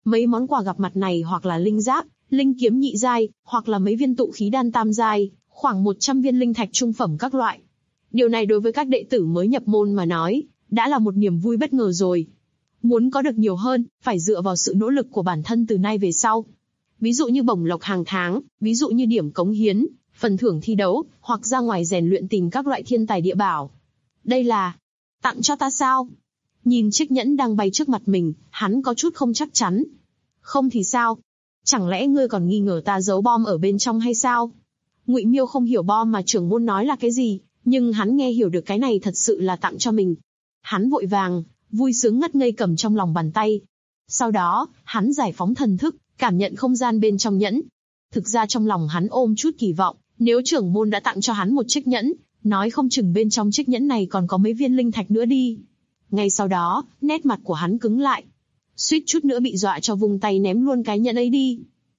Mấy món quà gặp mặt này hoặc là linh giáp, linh kiếm nhị giai, hoặc là mấy viên tụ khí đan tam giai, khoảng 100 viên linh thạch trung phẩm các loại. Điều này đối với các đệ tử mới nhập môn mà nói, đã là một niềm vui bất ngờ rồi. Muốn có được nhiều hơn, phải dựa vào sự nỗ lực của bản thân từ nay về sau. Ví dụ như bổng lộc hàng tháng, ví dụ như điểm cống hiến, phần thưởng thi đấu, hoặc ra ngoài rèn luyện tìm các loại thiên tài địa bảo. Đây là tặng cho ta sao? Nhìn chiếc nhẫn đang bay trước mặt mình, hắn có chút không chắc chắn. Không thì sao? Chẳng lẽ ngươi còn nghi ngờ ta giấu bom ở bên trong hay sao? Ngụy Miêu không hiểu bom mà trưởng môn nói là cái gì, nhưng hắn nghe hiểu được cái này thật sự là tặng cho mình. Hắn vội vàng, vui sướng ngất ngây cầm trong lòng bàn tay. Sau đó, hắn giải phóng thần thức, cảm nhận không gian bên trong nhẫn. Thực ra trong lòng hắn ôm chút kỳ vọng, nếu trưởng môn đã tặng cho hắn một chiếc nhẫn, nói không chừng bên trong chiếc nhẫn này còn có mấy viên linh thạch nữa đi. Ngay sau đó, nét mặt của hắn cứng lại. Suýt chút nữa bị dọa cho vung tay ném luôn cái nhẫn ấy đi.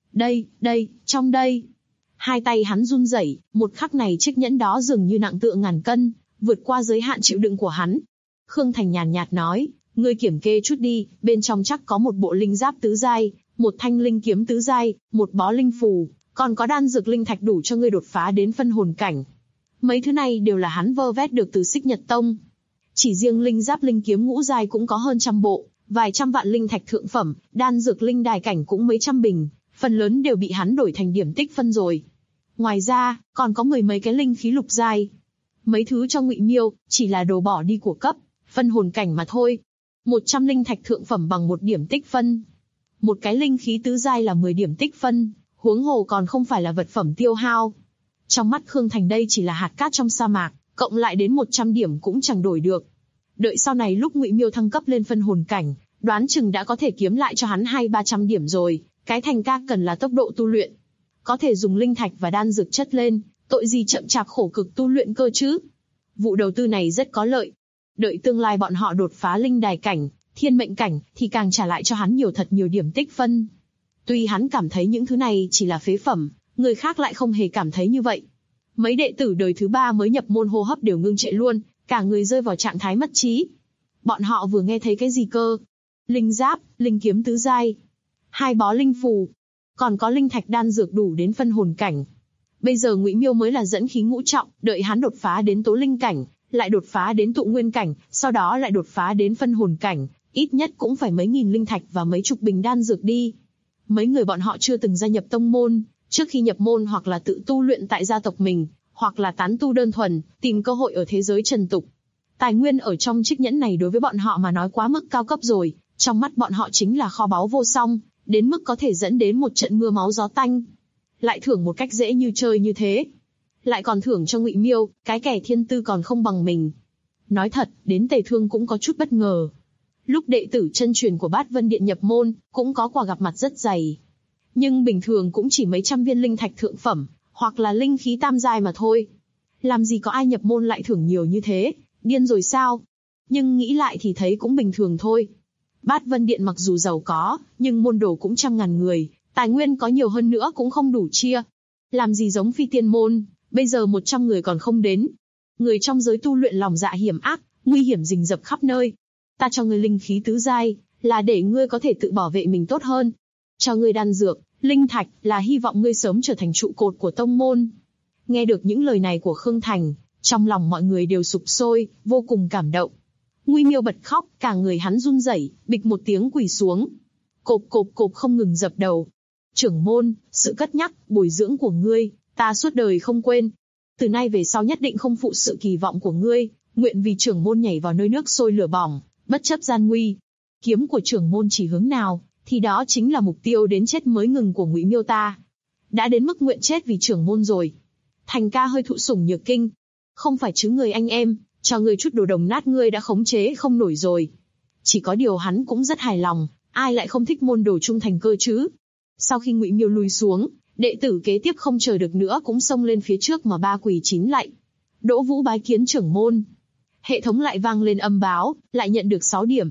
Đây, trong đây. Hai tay hắn run rẩy, một khắc này chiếc nhẫn đó dường như nặng tựa ngàn cân, vượt qua giới hạn chịu đựng của hắn. Khương Thành nhàn nhạt nói, ngươi kiểm kê chút đi, bên trong chắc có một bộ linh giáp tứ giai, một thanh linh kiếm tứ giai, một bó linh phù, còn có đan dược linh thạch đủ cho ngươi đột phá đến phân hồn cảnh. Mấy thứ này đều là hắn vơ vét được từ Xích Nhật Tông. Chỉ riêng linh giáp linh kiếm ngũ giai cũng có hơn 100 bộ, vài trăm vạn linh thạch thượng phẩm, đan dược linh đài cảnh cũng mấy trăm bình, phần lớn đều bị hắn đổi thành điểm tích phân rồi. Ngoài ra, còn có mười mấy cái linh khí lục giai. Mấy thứ cho Ngụy Miêu, chỉ là đồ bỏ đi của cấp, phân hồn cảnh mà thôi. 100 linh thạch thượng phẩm bằng 1 điểm tích phân. Một cái linh khí tứ giai là 10 điểm tích phân, huống hồ còn không phải là vật phẩm tiêu hao. Trong mắt Khương Thành đây chỉ là hạt cát trong sa mạc, cộng lại đến 100 điểm cũng chẳng đổi được. Đợi sau này lúc Ngụy Miêu thăng cấp lên phân hồn cảnh, đoán chừng đã có thể kiếm lại cho hắn 200-300 điểm rồi, cái thành ca cần là tốc độ tu luyện. Có thể dùng linh thạch và đan dược chất lên, tội gì chậm chạp khổ cực tu luyện cơ chứ. Vụ đầu tư này rất có lợi. Đợi tương lai bọn họ đột phá linh đài cảnh, thiên mệnh cảnh, thì càng trả lại cho hắn thật nhiều điểm tích phân. Tuy hắn cảm thấy những thứ này chỉ là phế phẩm, người khác lại không hề cảm thấy như vậy. Mấy đệ tử đời thứ 3 mới nhập môn hô hấp đều ngưng trệ luôn, cả người rơi vào trạng thái mất trí. Bọn họ vừa nghe thấy cái gì cơ? Linh giáp, linh kiếm tứ giai, 2 bó linh phù, còn có linh thạch đan dược đủ đến phân hồn cảnh. Bây giờ Ngụy Miêu mới là dẫn khí ngũ trọng, đợi hắn đột phá đến tố linh cảnh, lại đột phá đến tụ nguyên cảnh, sau đó lại đột phá đến phân hồn cảnh, ít nhất cũng phải mấy nghìn linh thạch và mấy chục bình đan dược đi. Mấy người bọn họ chưa từng gia nhập tông môn, trước khi nhập môn hoặc là tự tu luyện tại gia tộc mình, hoặc là tán tu đơn thuần, tìm cơ hội ở thế giới trần tục. Tài nguyên ở trong chiếc nhẫn này đối với bọn họ mà nói quá mức cao cấp rồi, trong mắt bọn họ chính là kho báu vô song, đến mức có thể dẫn đến một trận mưa máu gió tanh. Lại thưởng một cách dễ như chơi như thế. Lại còn thưởng cho Ngụy Miêu, cái kẻ thiên tư còn không bằng mình. Nói thật, đến Tề Thương cũng có chút bất ngờ. Lúc đệ tử chân truyền của Bát Vân Điện nhập môn, cũng có quà gặp mặt rất dày. Nhưng bình thường cũng chỉ mấy trăm viên linh thạch thượng phẩm, hoặc là linh khí tam giai mà thôi. Làm gì có ai nhập môn lại thưởng nhiều như thế, điên rồi sao? Nhưng nghĩ lại thì thấy cũng bình thường thôi. Bát Vân Điện mặc dù giàu có, nhưng môn đồ cũng trăm ngàn người, tài nguyên có nhiều hơn nữa cũng không đủ chia. Làm gì giống Phi Tiên môn, bây giờ 100 người còn không đến. Người trong giới tu luyện lòng dạ hiểm ác, nguy hiểm rình rập khắp nơi. Ta cho ngươi linh khí tứ giai, là để ngươi có thể tự bảo vệ mình tốt hơn. Cho ngươi đan dược, linh thạch, là hy vọng ngươi sớm trở thành trụ cột của tông môn. Nghe được những lời này của Khương Thành, trong lòng mọi người đều sục sôi, vô cùng cảm động. Ngụy Miêu bật khóc, cả người hắn run rẩy, bịch một tiếng quỳ xuống. Cộp cộp cộp không ngừng dập đầu. Trưởng môn, sự cất nhắc, bồi dưỡng của ngươi, ta suốt đời không quên. Từ nay về sau nhất định không phụ sự kỳ vọng của ngươi, nguyện vì trưởng môn nhảy vào nơi nước sôi lửa bỏng, bất chấp gian nguy. Kiếm của trưởng môn chỉ hướng nào, thì đó chính là mục tiêu đến chết mới ngừng của Ngụy Miêu ta. Đã đến mức nguyện chết vì trưởng môn rồi. Thành ca hơi thụ sủng nhược kinh. Không phải chứ người anh em, cho ngươi chút đồ đồng nát ngươi đã khống chế không nổi rồi. Chỉ có điều hắn cũng rất hài lòng, ai lại không thích môn đồ trung thành cơ chứ. Sau khi Ngụy Miêu lùi xuống, đệ tử kế tiếp không chờ được nữa cũng xông lên phía trước mà ba quỳ chín lạy. Đỗ Vũ bái kiến trưởng môn. Hệ thống lại vang lên âm báo, lại nhận được 6 điểm.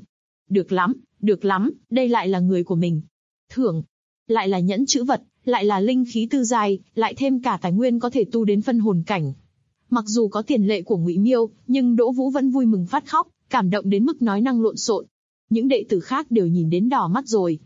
Được lắm, đây lại là người của mình. Thưởng, lại là nhẫn chữ vật, lại là linh khí tư giai, lại thêm cả tài nguyên có thể tu đến phân hồn cảnh. Mặc dù có tiền lệ của Ngụy Miêu, nhưng Đỗ Vũ vẫn vui mừng phát khóc, cảm động đến mức nói năng lộn xộn. Những đệ tử khác đều nhìn đến đỏ mắt rồi.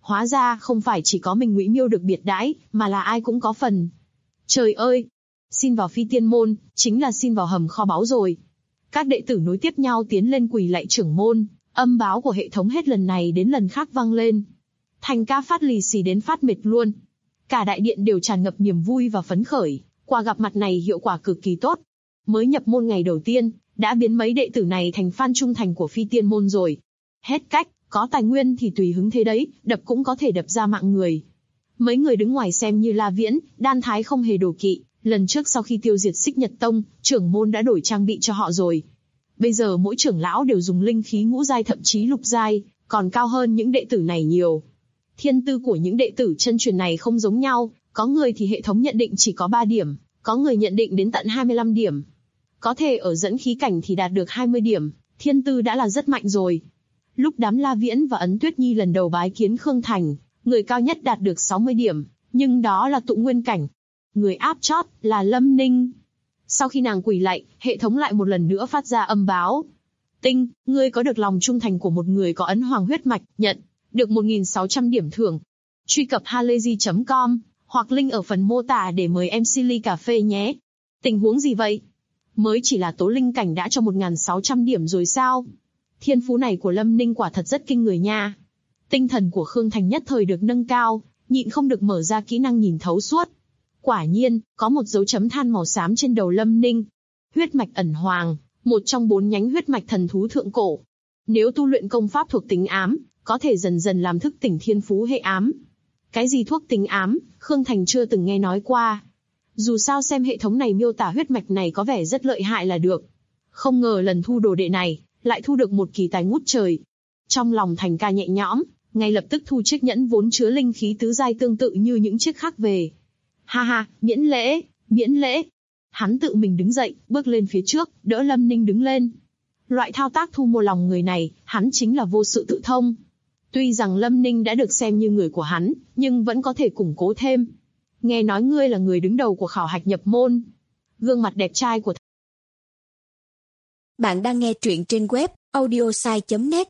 Hóa ra không phải chỉ có mình Ngụy Miêu được biệt đãi, mà là ai cũng có phần. Trời ơi! Xin vào Phi Tiên Môn, chính là xin vào hầm kho báu rồi. Các đệ tử nối tiếp nhau tiến lên quỳ lạy trưởng môn, âm báo của hệ thống hết lần này đến lần khác vang lên. Thành ca phát lì xì đến phát mệt luôn. Cả đại điện đều tràn ngập niềm vui và phấn khởi, qua gặp mặt này hiệu quả cực kỳ tốt. Mới nhập môn ngày đầu tiên, đã biến mấy đệ tử này thành fan trung thành của Phi Tiên Môn rồi. Hết cách, có tài nguyên thì tùy hứng thế đấy, đập cũng có thể đập ra mạng người. Mấy người đứng ngoài xem như La Viễn, Đan Thái không hề đổ kỵ, lần trước sau khi tiêu diệt Xích Nhật Tông, trưởng môn đã đổi trang bị cho họ rồi. Bây giờ mỗi trưởng lão đều dùng linh khí ngũ giai thậm chí lục giai, còn cao hơn những đệ tử này nhiều. Thiên tư của những đệ tử chân truyền này không giống nhau, có người thì hệ thống nhận định chỉ có 3 điểm, có người nhận định đến tận 25 điểm. Có thể ở dẫn khí cảnh thì đạt được 20 điểm, thiên tư đã là rất mạnh rồi. Lúc đám La Viễn và Ấn Tuyết Nhi lần đầu bái kiến Khương Thành, người cao nhất đạt được 60 điểm, nhưng đó là tụ nguyên cảnh. Người áp chót là Lâm Ninh. Sau khi nàng quỳ lạy, hệ thống lại một lần nữa phát ra âm báo. Tinh, ngươi có được lòng trung thành của một người có ấn hoàng huyết mạch, nhận được 1.600 điểm thưởng. Truy cập halayzi.com, hoặc link ở phần mô tả để mời MC ly cà phê nhé. Tình huống gì vậy? Mới chỉ là tố linh cảnh đã cho 1.600 điểm rồi sao? Thiên phú này của Lâm Ninh quả thật rất kinh người nha. Tinh thần của Khương Thành nhất thời được nâng cao, nhịn không được mở ra kỹ năng nhìn thấu suốt. Quả nhiên, có một dấu chấm than màu xám trên đầu Lâm Ninh. Huyết mạch ẩn hoàng, một trong 4 nhánh huyết mạch thần thú thượng cổ. Nếu tu luyện công pháp thuộc tính ám, có thể dần dần làm thức tỉnh thiên phú hệ ám. Cái gì thuốc tính ám, Khương Thành chưa từng nghe nói qua. Dù sao xem hệ thống này miêu tả huyết mạch này có vẻ rất lợi hại là được. Không ngờ lần thu đồ đệ này, lại thu được một kỳ tài ngút trời. Trong lòng Thành ca nhẹ nhõm, ngay lập tức thu chiếc nhẫn vốn chứa linh khí tứ giai tương tự như những chiếc khác về. Ha ha, miễn lễ, miễn lễ. Hắn tự mình đứng dậy, bước lên phía trước, đỡ Lâm Ninh đứng lên. Loại thao tác thu mua lòng người này, hắn chính là vô sự tự thông. Tuy rằng Lâm Ninh đã được xem như người của hắn, nhưng vẫn có thể củng cố thêm. Nghe nói ngươi là người đứng đầu của khảo hạch nhập môn. Gương mặt đẹp trai của bạn đang nghe truyện trên web audiosai.net.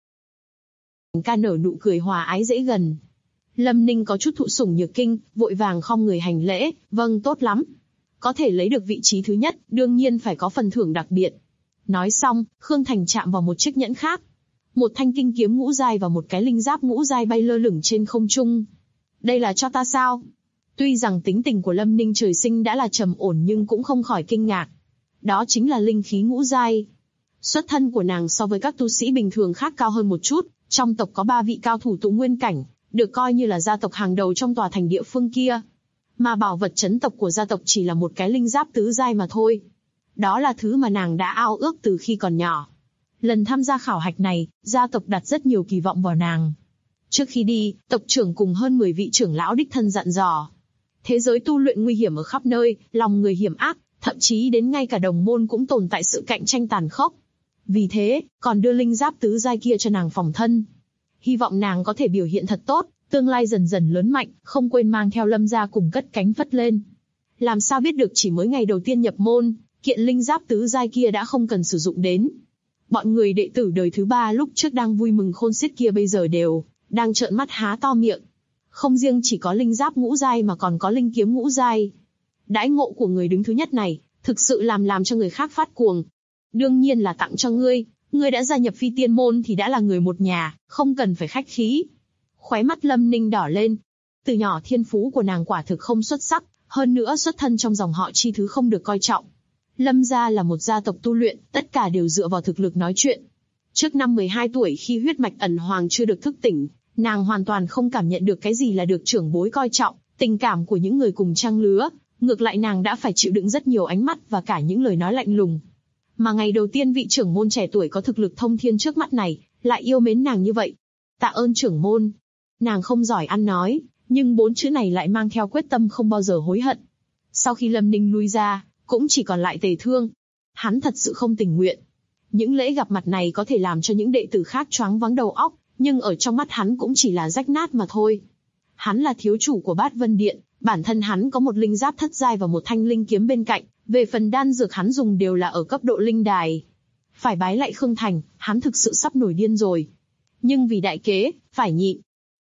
Thành ca nở nụ cười hòa ái dễ gần. Lâm Ninh có chút thụ sủng nhược kinh, vội vàng khom người hành lễ, vâng tốt lắm. Có thể lấy được vị trí thứ nhất, đương nhiên phải có phần thưởng đặc biệt. Nói xong, Khương Thành chạm vào một chiếc nhẫn khác. Một thanh kinh kiếm ngũ giai và một cái linh giáp ngũ giai bay lơ lửng trên không trung. Đây là cho ta sao? Tuy rằng tính tình của Lâm Ninh trời sinh đã là trầm ổn nhưng cũng không khỏi kinh ngạc. Đó chính là linh khí ngũ giai. Xuất thân của nàng so với các tu sĩ bình thường khác cao hơn một chút, trong tộc có 3 vị cao thủ tụ nguyên cảnh, được coi như là gia tộc hàng đầu trong tòa thành địa phương kia. Mà bảo vật trấn tộc của gia tộc chỉ là một cái linh giáp tứ giai mà thôi. Đó là thứ mà nàng đã ao ước từ khi còn nhỏ. Lần tham gia khảo hạch này, gia tộc đặt rất nhiều kỳ vọng vào nàng. Trước khi đi, tộc trưởng cùng hơn 10 vị trưởng lão đích thân dặn dò. Thế giới tu luyện nguy hiểm ở khắp nơi, lòng người hiểm ác, thậm chí đến ngay cả đồng môn cũng tồn tại sự cạnh tranh tàn khốc. Vì thế, còn đưa linh giáp tứ giai kia cho nàng phòng thân. Hy vọng nàng có thể biểu hiện thật tốt, tương lai dần dần lớn mạnh, không quên mang theo Lâm gia cùng cất cánh phất lên. Làm sao biết được chỉ mới ngày đầu tiên nhập môn, kiện linh giáp tứ giai kia đã không cần sử dụng đến. Bọn người đệ tử đời thứ 3 lúc trước đang vui mừng khôn xiết kia bây giờ đều đang trợn mắt há to miệng. Không riêng chỉ có linh giáp ngũ giai mà còn có linh kiếm ngũ giai. Đãi ngộ của người đứng thứ nhất này, thực sự làm cho người khác phát cuồng. Đương nhiên là tặng cho ngươi, ngươi đã gia nhập Phi Tiên Môn thì đã là người một nhà, không cần phải khách khí. Khóe mắt Lâm Ninh đỏ lên. Từ nhỏ thiên phú của nàng quả thực không xuất sắc, hơn nữa xuất thân trong dòng họ chi thứ không được coi trọng. Lâm gia là một gia tộc tu luyện, tất cả đều dựa vào thực lực nói chuyện. Trước năm 12 tuổi khi huyết mạch ẩn hoàng chưa được thức tỉnh, nàng hoàn toàn không cảm nhận được cái gì là được trưởng bối coi trọng, tình cảm của những người cùng trang lứa. Ngược lại nàng đã phải chịu đựng rất nhiều ánh mắt và cả những lời nói lạnh lùng. Mà ngày đầu tiên vị trưởng môn trẻ tuổi có thực lực thông thiên trước mắt này, lại yêu mến nàng như vậy. Tạ ơn trưởng môn. Nàng không giỏi ăn nói, nhưng 4 chữ này lại mang theo quyết tâm không bao giờ hối hận. Sau khi Lâm Ninh lui ra, cũng chỉ còn lại Tề Thương. Hắn thật sự không tình nguyện. Những lễ gặp mặt này có thể làm cho những đệ tử khác choáng váng đầu óc, nhưng ở trong mắt hắn cũng chỉ là rách nát mà thôi. Hắn là thiếu chủ của Bát Vân Điện, bản thân hắn có một linh giáp thất giai và một thanh linh kiếm bên cạnh, về phần đan dược hắn dùng đều là ở cấp độ linh đài. Phải bái lại Khương Thành, hắn thực sự sắp nổi điên rồi. Nhưng vì đại kế, phải nhịn.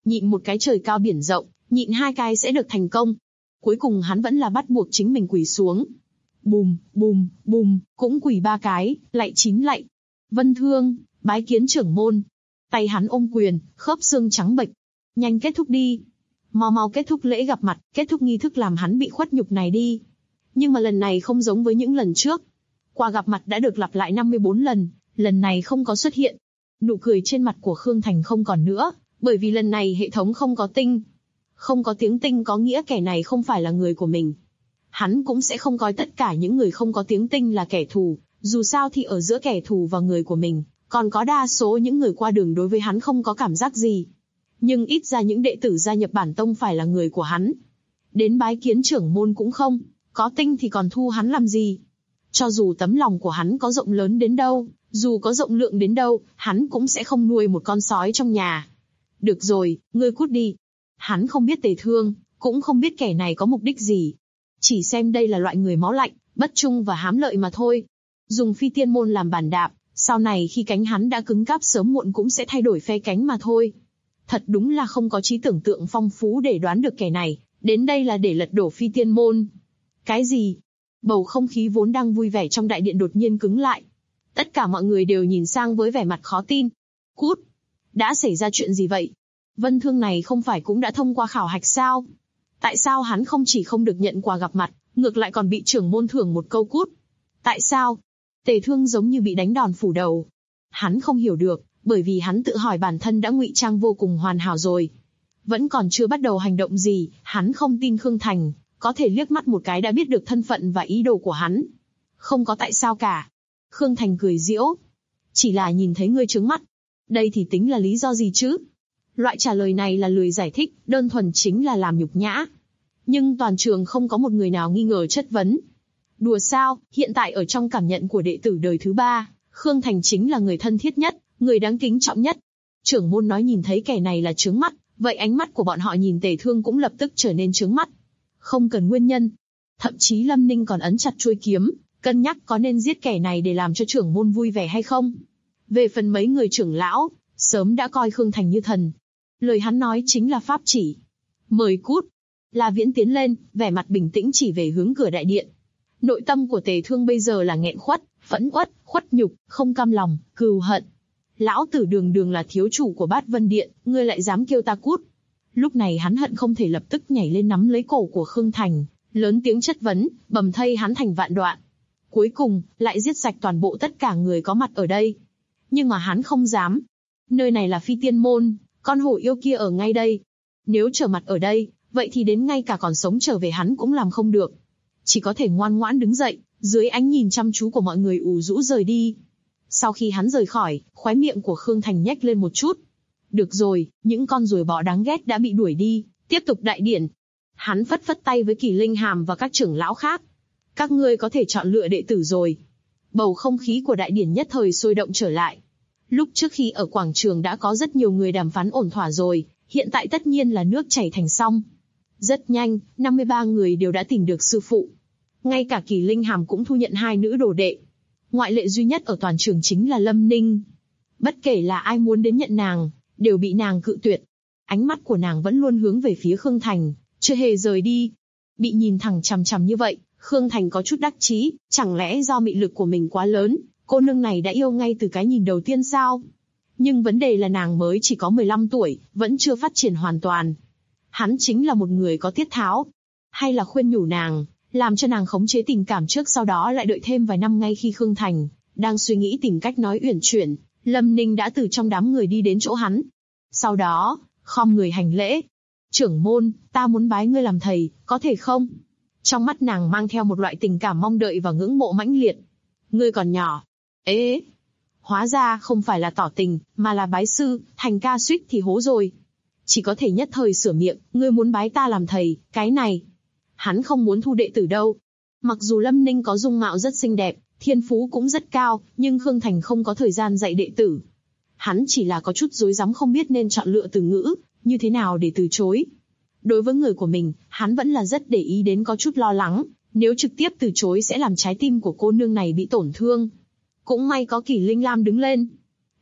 Nhịn một cái trời cao biển rộng, nhịn hai cái sẽ được thành công. Cuối cùng hắn vẫn là bắt buộc chính mình quỳ xuống. Bùm, bùm, bùm, cũng quỳ 3 cái, lạy 9 lạy. Vân Thương, bái kiến trưởng môn. Tay hắn ôm quyền, khớp xương trắng bệch. Nhanh kết thúc đi. Mau mau kết thúc lễ gặp mặt, kết thúc nghi thức làm hắn bị khuất nhục này đi. Nhưng mà lần này không giống với những lần trước. Quà gặp mặt đã được lặp lại 54 lần, lần này không có xuất hiện. Nụ cười trên mặt của Khương Thành không còn nữa, bởi vì lần này hệ thống không có tinh. Không có tiếng tinh có nghĩa kẻ này không phải là người của mình. Hắn cũng sẽ không coi tất cả những người không có tiếng tinh là kẻ thù, dù sao thì ở giữa kẻ thù và người của mình, còn có đa số những người qua đường đối với hắn không có cảm giác gì. Nhưng ít ra những đệ tử gia nhập bản tông phải là người của hắn. Đến bái kiến trưởng môn cũng không, có tinh thì còn thu hắn làm gì. Cho dù tấm lòng của hắn có rộng lớn đến đâu, dù có rộng lượng đến đâu, hắn cũng sẽ không nuôi một con sói trong nhà. Được rồi, ngươi cút đi. Hắn không biết Tề Thương, cũng không biết kẻ này có mục đích gì. Chỉ xem đây là loại người máu lạnh, bất trung và hám lợi mà thôi. Dùng phi tiên môn làm bàn đạp, sau này khi cánh hắn đã cứng cáp sớm muộn cũng sẽ thay đổi phe cánh mà thôi. Thật đúng là không có trí tưởng tượng phong phú để đoán được kẻ này, đến đây là để lật đổ phi tiên môn. Cái gì? Bầu không khí vốn đang vui vẻ trong đại điện đột nhiên cứng lại. Tất cả mọi người đều nhìn sang với vẻ mặt khó tin. Cút! Đã xảy ra chuyện gì vậy? Vân Thương này không phải cũng đã thông qua khảo hạch sao? Tại sao hắn không chỉ không được nhận quà gặp mặt, ngược lại còn bị trưởng môn thưởng một câu cút? Tại sao? Tề Thương giống như bị đánh đòn phủ đầu. Hắn không hiểu được, bởi vì hắn tự hỏi bản thân đã ngụy trang vô cùng hoàn hảo rồi. Vẫn còn chưa bắt đầu hành động gì, hắn không tin Khương Thành có thể liếc mắt một cái đã biết được thân phận và ý đồ của hắn. Không có tại sao cả. Khương Thành cười giễu. Chỉ là nhìn thấy ngươi trướng mắt. Đây thì tính là lý do gì chứ? Loại trả lời này là lười giải thích, đơn thuần chính là làm nhục nhã. Nhưng toàn trường không có một người nào nghi ngờ chất vấn. Đùa sao, hiện tại ở trong cảm nhận của đệ tử đời thứ 3, Khương Thành chính là người thân thiết nhất, người đáng kính trọng nhất. Trưởng môn nói nhìn thấy kẻ này là trướng mắt, vậy ánh mắt của bọn họ nhìn Tề Thương cũng lập tức trở nên trướng mắt. Không cần nguyên nhân. Thậm chí Lâm Ninh còn ấn chặt chuôi kiếm, cân nhắc có nên giết kẻ này để làm cho trưởng môn vui vẻ hay không. Về phần mấy người trưởng lão, sớm đã coi Khương Thành như thần. Lời hắn nói chính là pháp chỉ. Mời cút. La Viễn tiến lên, vẻ mặt bình tĩnh chỉ về hướng cửa đại điện. Nội tâm của Tề Thương bây giờ là nghẹn khuất, phẫn uất, khuất nhục, không cam lòng, cừu hận. Lão tử đường đường là thiếu chủ của Bát Vân Điện, ngươi lại dám kêu ta cút. Lúc này hắn hận không thể lập tức nhảy lên nắm lấy cổ của Khương Thành, lớn tiếng chất vấn, bầm thây hắn thành vạn đoạn. Cuối cùng, lại giết sạch toàn bộ tất cả người có mặt ở đây. Nhưng mà hắn không dám. Nơi này là phi tiên môn, con hổ yêu kia ở ngay đây. Nếu trở mặt ở đây, vậy thì đến ngay cả còn sống trở về hắn cũng làm không được. Chỉ có thể ngoan ngoãn đứng dậy, dưới ánh nhìn chăm chú của mọi người ù rũ rời đi. Sau khi hắn rời khỏi, khóe miệng của Khương Thành nhếch lên một chút. Được rồi, những con ruồi bọ đáng ghét đã bị đuổi đi, tiếp tục đại điển. Hắn phất phất tay với Kỳ Linh Hàm và các trưởng lão khác. Các ngươi có thể chọn lựa đệ tử rồi. Bầu không khí của đại điển nhất thời sôi động trở lại. Lúc trước khi ở quảng trường đã có rất nhiều người đàm phán ổn thỏa rồi, hiện tại tất nhiên là nước chảy thành sông. Rất nhanh, 53 người đều đã tìm được sư phụ. Ngay cả Kỳ Linh Hàm cũng thu nhận 2 nữ đồ đệ. Ngoại lệ duy nhất ở toàn trường chính là Lâm Ninh. Bất kể là ai muốn đến nhận nàng, đều bị nàng cự tuyệt. Ánh mắt của nàng vẫn luôn hướng về phía Khương Thành, chưa hề rời đi. Bị nhìn thẳng chằm chằm như vậy, Khương Thành có chút đắc chí, chẳng lẽ do mị lực của mình quá lớn, cô nương này đã yêu ngay từ cái nhìn đầu tiên sao? Nhưng vấn đề là nàng mới chỉ có 15 tuổi, vẫn chưa phát triển hoàn toàn. Hắn chính là một người có tiết tháo. Hay là khuyên nhủ nàng, làm cho nàng khống chế tình cảm trước sau đó lại đợi thêm vài năm. Ngay khi Khương Thành đang suy nghĩ tìm cách nói uyển chuyển, Lâm Ninh đã từ trong đám người đi đến chỗ hắn. Sau đó, khom người hành lễ. Trưởng môn, ta muốn bái ngươi làm thầy, có thể không? Trong mắt nàng mang theo một loại tình cảm mong đợi và ngưỡng mộ mãnh liệt. Ngươi còn nhỏ. Ế! Hóa ra không phải là tỏ tình, mà là bái sư, thành ca suýt thì hố rồi. Chỉ có thể nhất thời sửa miệng, ngươi muốn bái ta làm thầy, cái này. Hắn không muốn thu đệ tử đâu. Mặc dù Lâm Ninh có dung mạo rất xinh đẹp, thiên phú cũng rất cao, nhưng Khương Thành không có thời gian dạy đệ tử. Hắn chỉ là có chút rối rắm không biết nên chọn lựa từ ngữ, như thế nào để từ chối. Đối với người của mình, hắn vẫn là rất để ý đến, có chút lo lắng, nếu trực tiếp từ chối sẽ làm trái tim của cô nương này bị tổn thương. Cũng may có Kỳ Linh Lam đứng lên.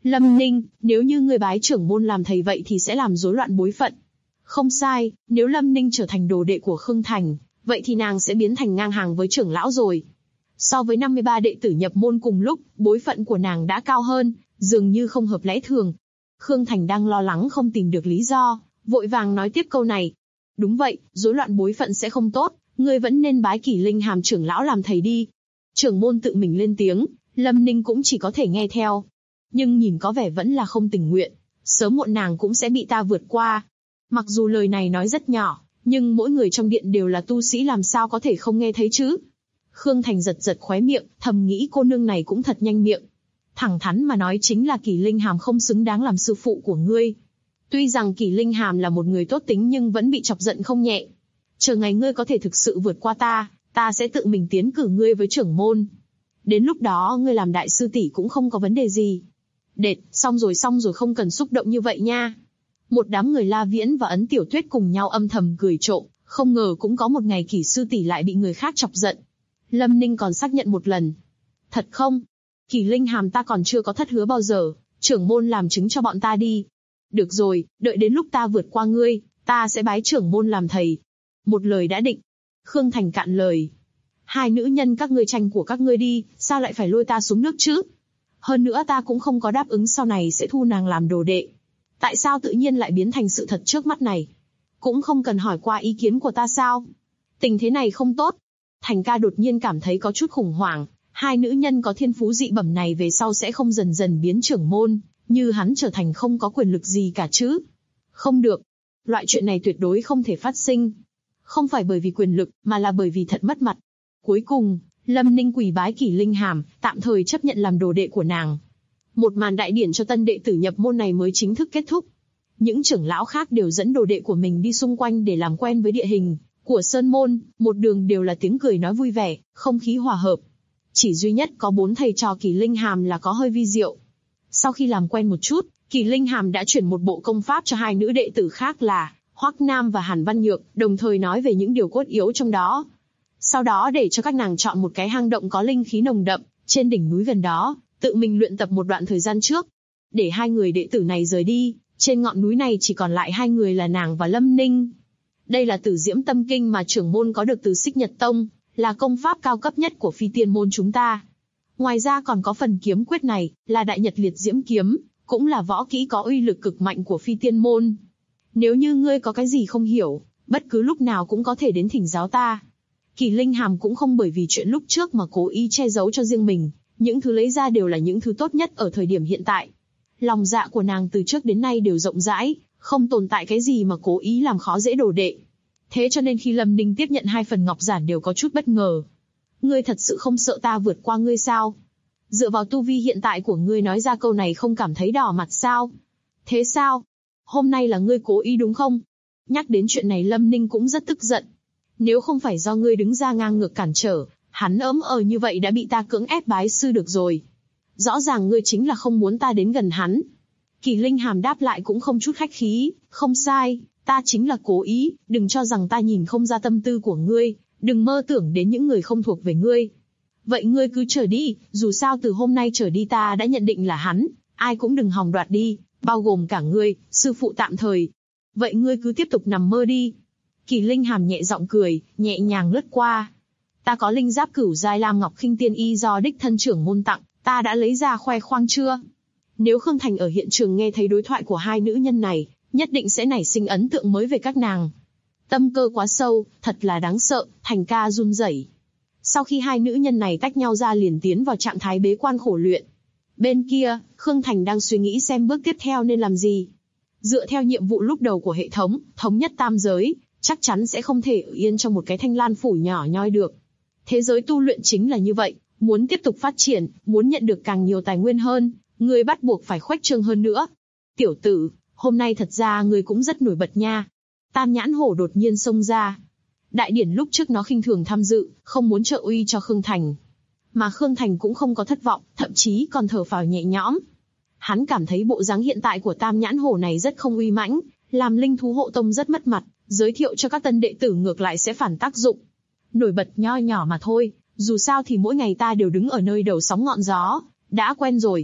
Lâm Ninh, nếu như ngươi bái trưởng môn làm thầy vậy thì sẽ làm rối loạn bối phận. Không sai, nếu Lâm Ninh trở thành đồ đệ của Khương Thành, vậy thì nàng sẽ biến thành ngang hàng với trưởng lão rồi. So với 53 đệ tử nhập môn cùng lúc, bối phận của nàng đã cao hơn, dường như không hợp lẽ thường. Khương Thành đang lo lắng không tìm được lý do, vội vàng nói tiếp câu này. Đúng vậy, rối loạn bối phận sẽ không tốt, ngươi vẫn nên bái Kỷ Linh Hàm trưởng lão làm thầy đi. Trưởng môn tự mình lên tiếng, Lâm Ninh cũng chỉ có thể nghe theo. Nhưng nhìn có vẻ vẫn là không tình nguyện, sớm muộn nàng cũng sẽ bị ta vượt qua. Mặc dù lời này nói rất nhỏ, nhưng mỗi người trong điện đều là tu sĩ làm sao có thể không nghe thấy chứ. Khương Thành giật giật khóe miệng, thầm nghĩ cô nương này cũng thật nhanh miệng. Thẳng thắn mà nói chính là Kỷ Linh Hàm không xứng đáng làm sư phụ của ngươi. Tuy rằng Kỷ Linh Hàm là một người tốt tính nhưng vẫn bị chọc giận không nhẹ. Chờ ngày ngươi có thể thực sự vượt qua ta sẽ tự mình tiến cử ngươi với trưởng môn. Đến lúc đó ngươi làm đại sư tỷ cũng không có vấn đề gì. Đệt, xong rồi không cần xúc động như vậy nha. Một đám người La Viễn và Ấn Tiểu Tuyết cùng nhau âm thầm cười trộm, không ngờ cũng có một ngày Kỷ sư tỷ lại bị người khác chọc giận. Lâm Ninh còn xác nhận một lần. Thật không? Kỷ Linh Hàm ta còn chưa có thất hứa bao giờ, trưởng môn làm chứng cho bọn ta đi. Được rồi, đợi đến lúc ta vượt qua ngươi, ta sẽ bái trưởng môn làm thầy. Một lời đã định. Khương Thành cạn lời. Hai nữ nhân các ngươi tranh của các ngươi đi, sao lại phải lôi ta xuống nước chứ? Hơn nữa ta cũng không có đáp ứng sau này sẽ thu nàng làm đồ đệ. Tại sao tự nhiên lại biến thành sự thật trước mắt này? Cũng không cần hỏi qua ý kiến của ta sao? Tình thế này không tốt. Thành ca đột nhiên cảm thấy có chút khủng hoảng. Hai nữ nhân có thiên phú dị bẩm này về sau sẽ không dần dần biến trưởng môn, như hắn trở thành không có quyền lực gì cả chứ? Không được. Loại chuyện này tuyệt đối không thể phát sinh. Không phải bởi vì quyền lực, mà là bởi vì thật mất mặt. Cuối cùng, Lâm Ninh quỳ bái Kỷ Linh Hàm, tạm thời chấp nhận làm đồ đệ của nàng. Một màn đại điển cho tân đệ tử nhập môn này mới chính thức kết thúc. Những trưởng lão khác đều dẫn đồ đệ của mình đi xung quanh để làm quen với địa hình của Sơn Môn, một đường đều là tiếng cười nói vui vẻ, không khí hòa hợp. Chỉ duy nhất có 4 thầy trò Kỷ Linh Hàm là có hơi vi diệu. Sau khi làm quen một chút, Kỷ Linh Hàm đã chuyển một bộ công pháp cho hai nữ đệ tử khác là Hoắc Nam và Hàn Văn Nhược, đồng thời nói về những điều cốt yếu trong đó. Sau đó để cho các nàng chọn một cái hang động có linh khí nồng đậm, trên đỉnh núi gần đó, tự mình luyện tập một đoạn thời gian trước. Để hai người đệ tử này rời đi, trên ngọn núi này chỉ còn lại hai người là nàng và Lâm Ninh. Đây là Tử Diễm Tâm Kinh mà trưởng môn có được từ Xích Nhật Tông, là công pháp cao cấp nhất của phi tiên môn chúng ta. Ngoài ra còn có phần kiếm quyết này, là Đại Nhật Liệt Diễm Kiếm, cũng là võ kỹ có uy lực cực mạnh của phi tiên môn. Nếu như ngươi có cái gì không hiểu, bất cứ lúc nào cũng có thể đến thỉnh giáo ta. Kỷ Linh Hàm cũng không bởi vì chuyện lúc trước mà cố ý che giấu cho riêng mình, những thứ lấy ra đều là những thứ tốt nhất ở thời điểm hiện tại. Lòng dạ của nàng từ trước đến nay đều rộng rãi, không tồn tại cái gì mà cố ý làm khó dễ đồ đệ. Thế cho nên khi Lâm Ninh tiếp nhận 2 phần ngọc giản đều có chút bất ngờ. Ngươi thật sự không sợ ta vượt qua ngươi sao? Dựa vào tu vi hiện tại của ngươi nói ra câu này không cảm thấy đỏ mặt sao? Thế sao? Hôm nay là ngươi cố ý đúng không? Nhắc đến chuyện này Lâm Ninh cũng rất tức giận. Nếu không phải do ngươi đứng ra ngang ngược cản trở, hắn như vậy đã bị ta cưỡng ép bái sư được rồi. Rõ ràng ngươi chính là không muốn ta đến gần hắn. Kỷ Linh Hàm đáp lại cũng không chút khách khí, không sai, ta chính là cố ý, đừng cho rằng ta nhìn không ra tâm tư của ngươi, đừng mơ tưởng đến những người không thuộc về ngươi. Vậy ngươi cứ chờ đi, dù sao từ hôm nay trở đi ta đã nhận định là hắn, ai cũng đừng hòng đoạt đi, bao gồm cả ngươi, sư phụ tạm thời. Vậy ngươi cứ tiếp tục nằm mơ đi. Kỷ Linh Hàm nhẹ giọng cười, nhẹ nhàng lướt qua. Ta có linh giáp cửu giai Lam Ngọc Khinh Tiên Y do đích thân trưởng môn tặng, ta đã lấy ra khoe khoang chưa? Nếu Khương Thành ở hiện trường nghe thấy đối thoại của hai nữ nhân này, nhất định sẽ nảy sinh ấn tượng mới về các nàng. Tâm cơ quá sâu, thật là đáng sợ, Thành ca run rẩy. Sau khi hai nữ nhân này tách nhau ra liền tiến vào trạng thái bế quan khổ luyện. Bên kia, Khương Thành đang suy nghĩ xem bước tiếp theo nên làm gì. Dựa theo nhiệm vụ lúc đầu của hệ thống, thống nhất tam giới, chắc chắn sẽ không thể ở yên trong một cái thanh lan phủ nhỏ nhoi được. Thế giới tu luyện chính là như vậy, muốn tiếp tục phát triển, muốn nhận được càng nhiều tài nguyên hơn, người bắt buộc phải khuếch trương hơn nữa. Tiểu tử, hôm nay thật ra người cũng rất nổi bật nha. Tam Nhãn Hổ đột nhiên xông ra. Đại điển lúc trước nó khinh thường tham dự, không muốn trợ uy cho Khương Thành. Mà Khương Thành cũng không có thất vọng, thậm chí còn thở phào nhẹ nhõm. Hắn cảm thấy bộ dáng hiện tại của Tam Nhãn Hổ này rất không uy mãnh, làm linh thú hộ tông rất mất mặt, giới thiệu cho các tân đệ tử ngược lại sẽ phản tác dụng. Nổi bật nho nhỏ mà thôi, dù sao thì mỗi ngày ta đều đứng ở nơi đầu sóng ngọn gió, đã quen rồi.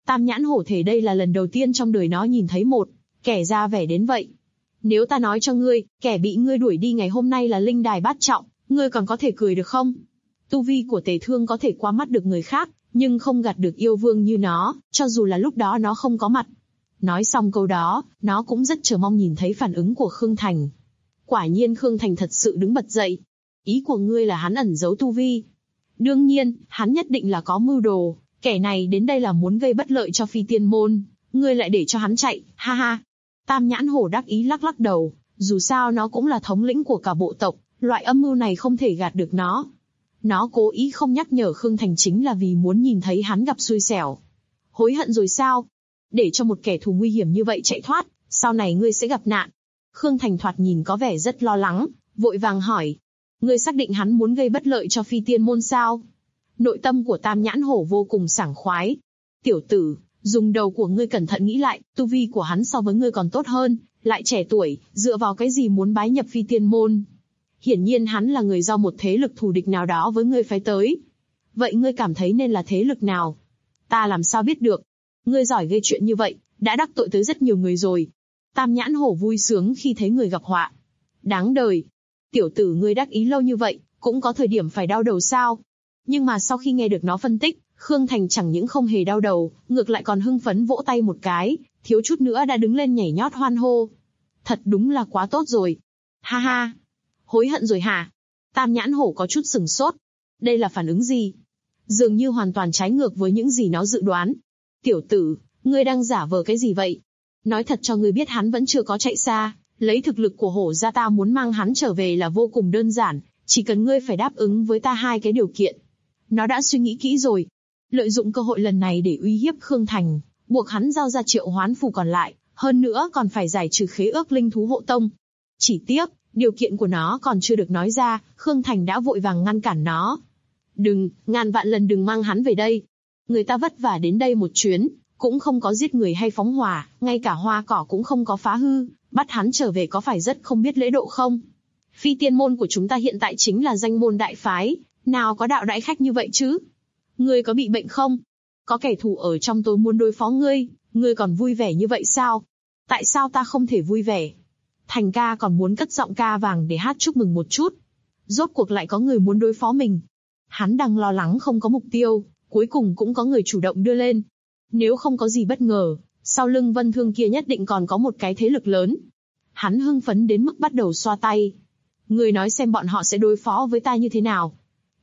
Tam nhãn hổ thể đây là lần đầu tiên trong đời nó nhìn thấy một kẻ ra vẻ đến vậy. Nếu ta nói cho ngươi, kẻ bị ngươi đuổi đi ngày hôm nay là linh đài bát trọng, ngươi còn có thể cười được không? Tu vi của Tề Thương có thể qua mắt được người khác, nhưng không gạt được yêu vương như nó, cho dù là lúc đó nó không có mặt. Nói xong câu đó, nó cũng rất chờ mong nhìn thấy phản ứng của Khương Thành. Quả nhiên Khương Thành thật sự đứng bật dậy. Ý của ngươi là hắn ẩn giấu tu vi. Đương nhiên, hắn nhất định là có mưu đồ, kẻ này đến đây là muốn gây bất lợi cho Phi Tiên Môn, ngươi lại để cho hắn chạy, ha ha. Tam nhãn hổ đắc ý lắc lắc đầu, dù sao nó cũng là thống lĩnh của cả bộ tộc, loại âm mưu này không thể gạt được nó. Nó cố ý không nhắc nhở Khương Thành chính là vì muốn nhìn thấy hắn gặp xui xẻo. Hối hận rồi sao? Để cho một kẻ thù nguy hiểm như vậy chạy thoát, sau này ngươi sẽ gặp nạn. Khương Thành thoạt nhìn có vẻ rất lo lắng, vội vàng hỏi. Ngươi xác định hắn muốn gây bất lợi cho Phi Tiên Môn sao? Nội tâm của Tam nhãn hổ vô cùng sảng khoái. Tiểu tử, dùng đầu của ngươi cẩn thận nghĩ lại, tu vi của hắn so với ngươi còn tốt hơn, lại trẻ tuổi, dựa vào cái gì muốn bái nhập Phi Tiên Môn? Hiển nhiên hắn là người do một thế lực thù địch nào đó với ngươi phái tới. Vậy ngươi cảm thấy nên là thế lực nào? Ta làm sao biết được? Ngươi giỏi gây chuyện như vậy, đã đắc tội tới rất nhiều người rồi. Tam nhãn hổ vui sướng khi thấy người gặp họa. Đáng đời. Tiểu tử ngươi đắc ý lâu như vậy, cũng có thời điểm phải đau đầu sao? Nhưng mà sau khi nghe được nó phân tích, Khương Thành chẳng những không hề đau đầu, ngược lại còn hưng phấn vỗ tay một cái, thiếu chút nữa đã đứng lên nhảy nhót hoan hô. Thật đúng là quá tốt rồi. Ha ha. Hối hận rồi hả? Tam nhãn hổ có chút sửng sốt. Đây là phản ứng gì? Dường như hoàn toàn trái ngược với những gì nó dự đoán. Tiểu tử, ngươi đang giả vờ cái gì vậy? Nói thật cho ngươi biết hắn vẫn chưa có chạy xa, lấy thực lực của hổ gia ta muốn mang hắn trở về là vô cùng đơn giản, chỉ cần ngươi phải đáp ứng với ta 2 cái điều kiện. Nó đã suy nghĩ kỹ rồi. Lợi dụng cơ hội lần này để uy hiếp Khương Thành, buộc hắn giao ra triệu hoán phù còn lại, hơn nữa còn phải giải trừ khế ước linh thú hộ tông. Chỉ tiếc, điều kiện của nó còn chưa được nói ra, Khương Thành đã vội vàng ngăn cản nó. Đừng, ngàn vạn lần đừng mang hắn về đây. Người ta vất vả đến đây một chuyến, cũng không có giết người hay phóng hỏa, ngay cả hoa cỏ cũng không có phá hư, bắt hắn trở về có phải rất không biết lễ độ không? Phi Tiên Môn của chúng ta hiện tại chính là danh môn đại phái, nào có đạo đãi khách như vậy chứ? Ngươi có bị bệnh không? Có kẻ thù ở trong tối muốn đối phó ngươi, ngươi còn vui vẻ như vậy sao? Tại sao ta không thể vui vẻ? Thành ca còn muốn cất giọng ca vàng để hát chúc mừng một chút. Rốt cuộc lại có người muốn đối phó mình. Hắn đang lo lắng không có mục tiêu, cuối cùng cũng có người chủ động đưa lên. Nếu không có gì bất ngờ, sau lưng Vân Thương kia nhất định còn có một cái thế lực lớn. Hắn hưng phấn đến mức bắt đầu xoa tay. Người nói xem bọn họ sẽ đối phó với ta như thế nào.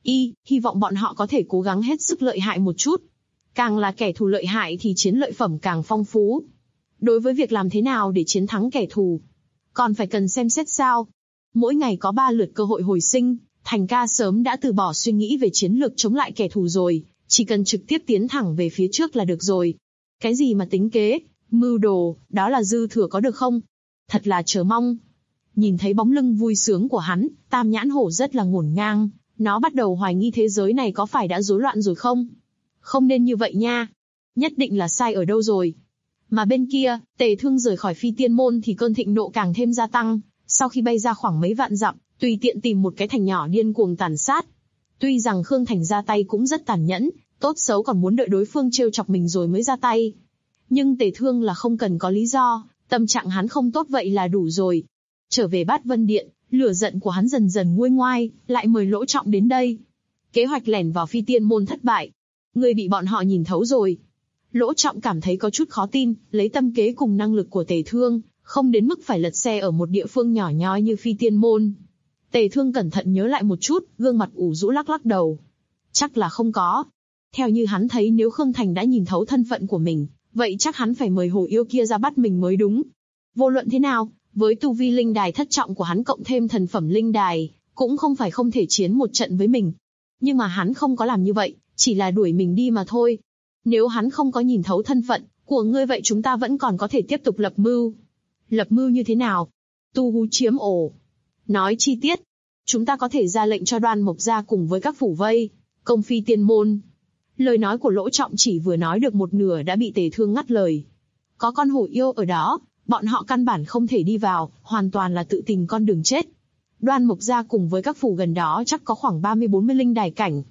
Hy vọng bọn họ có thể cố gắng hết sức lợi hại một chút. Càng là kẻ thù lợi hại thì chiến lợi phẩm càng phong phú. Đối với việc làm thế nào để chiến thắng kẻ thù, còn phải cần xem xét sao. Mỗi ngày có 3 lượt cơ hội hồi sinh, Thành ca sớm đã từ bỏ suy nghĩ về chiến lược chống lại kẻ thù rồi, chỉ cần trực tiếp tiến thẳng về phía trước là được rồi. Cái gì mà tính kế, mưu đồ, đó là dư thừa có được không? Thật là chờ mong. Nhìn thấy bóng lưng vui sướng của hắn, Tam nhãn hổ rất là ngổn ngang, nó bắt đầu hoài nghi thế giới này có phải đã rối loạn rồi không? Không nên như vậy nha. Nhất định là sai ở đâu rồi. Mà bên kia, Tề Thương rời khỏi Phi Tiên Môn thì cơn thịnh nộ càng thêm gia tăng, sau khi bay ra khoảng mấy vạn dặm, tùy tiện tìm một cái thành nhỏ điên cuồng tàn sát. Tuy rằng Khương Thành ra tay cũng rất tàn nhẫn, tốt xấu còn muốn đợi đối phương trêu chọc mình rồi mới ra tay. Nhưng Tề Thương là không cần có lý do, tâm trạng hắn không tốt vậy là đủ rồi. Trở về Bát Vân Điện, lửa giận của hắn dần dần nguôi ngoai, lại mời Lỗ Trọng đến đây. Kế hoạch lẻn vào Phi Tiên Môn thất bại. Người bị bọn họ nhìn thấu rồi. Lỗ Trọng cảm thấy có chút khó tin, lấy tâm kế cùng năng lực của Tề Thương, không đến mức phải lật xe ở một địa phương nhỏ nhoi như Phi Tiên Môn. Tề Thương cẩn thận nhớ lại một chút, gương mặt ủ rũ lắc lắc đầu. Chắc là không có. Theo như hắn thấy nếu Khương Thành đã nhìn thấu thân phận của mình, vậy chắc hắn phải mời hồ yêu kia ra bắt mình mới đúng. Vô luận thế nào, với tu vi linh đài thất trọng của hắn cộng thêm thần phẩm linh đài, cũng không phải không thể chiến một trận với mình. Nhưng mà hắn không có làm như vậy, chỉ là đuổi mình đi mà thôi. Nếu hắn không có nhìn thấu thân phận của ngươi vậy chúng ta vẫn còn có thể tiếp tục lập mưu. Lập mưu như thế nào? Tu hú chiếm ổ. Nói chi tiết, chúng ta có thể ra lệnh cho Đoan Mộc Gia cùng với các phủ vây công Phi Tiên Môn. Lời nói của Lỗ Trọng chỉ vừa nói được một nửa đã bị Tề Thương ngắt lời. Có con hổ yêu ở đó, bọn họ căn bản không thể đi vào, hoàn toàn là tự tìm con đường chết. Đoan Mộc Gia cùng với các phủ gần đó chắc có khoảng 30-40 linh đài cảnh.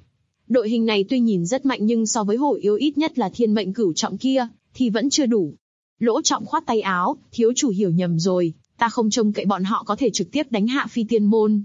Đội hình này tuy nhìn rất mạnh nhưng so với Hổ Yêu ít nhất là thiên mệnh cửu trọng kia, thì vẫn chưa đủ. Lỗ Trọng khoát tay áo, thiếu chủ hiểu nhầm rồi, ta không trông cậy bọn họ có thể trực tiếp đánh hạ Phi Tiên Môn.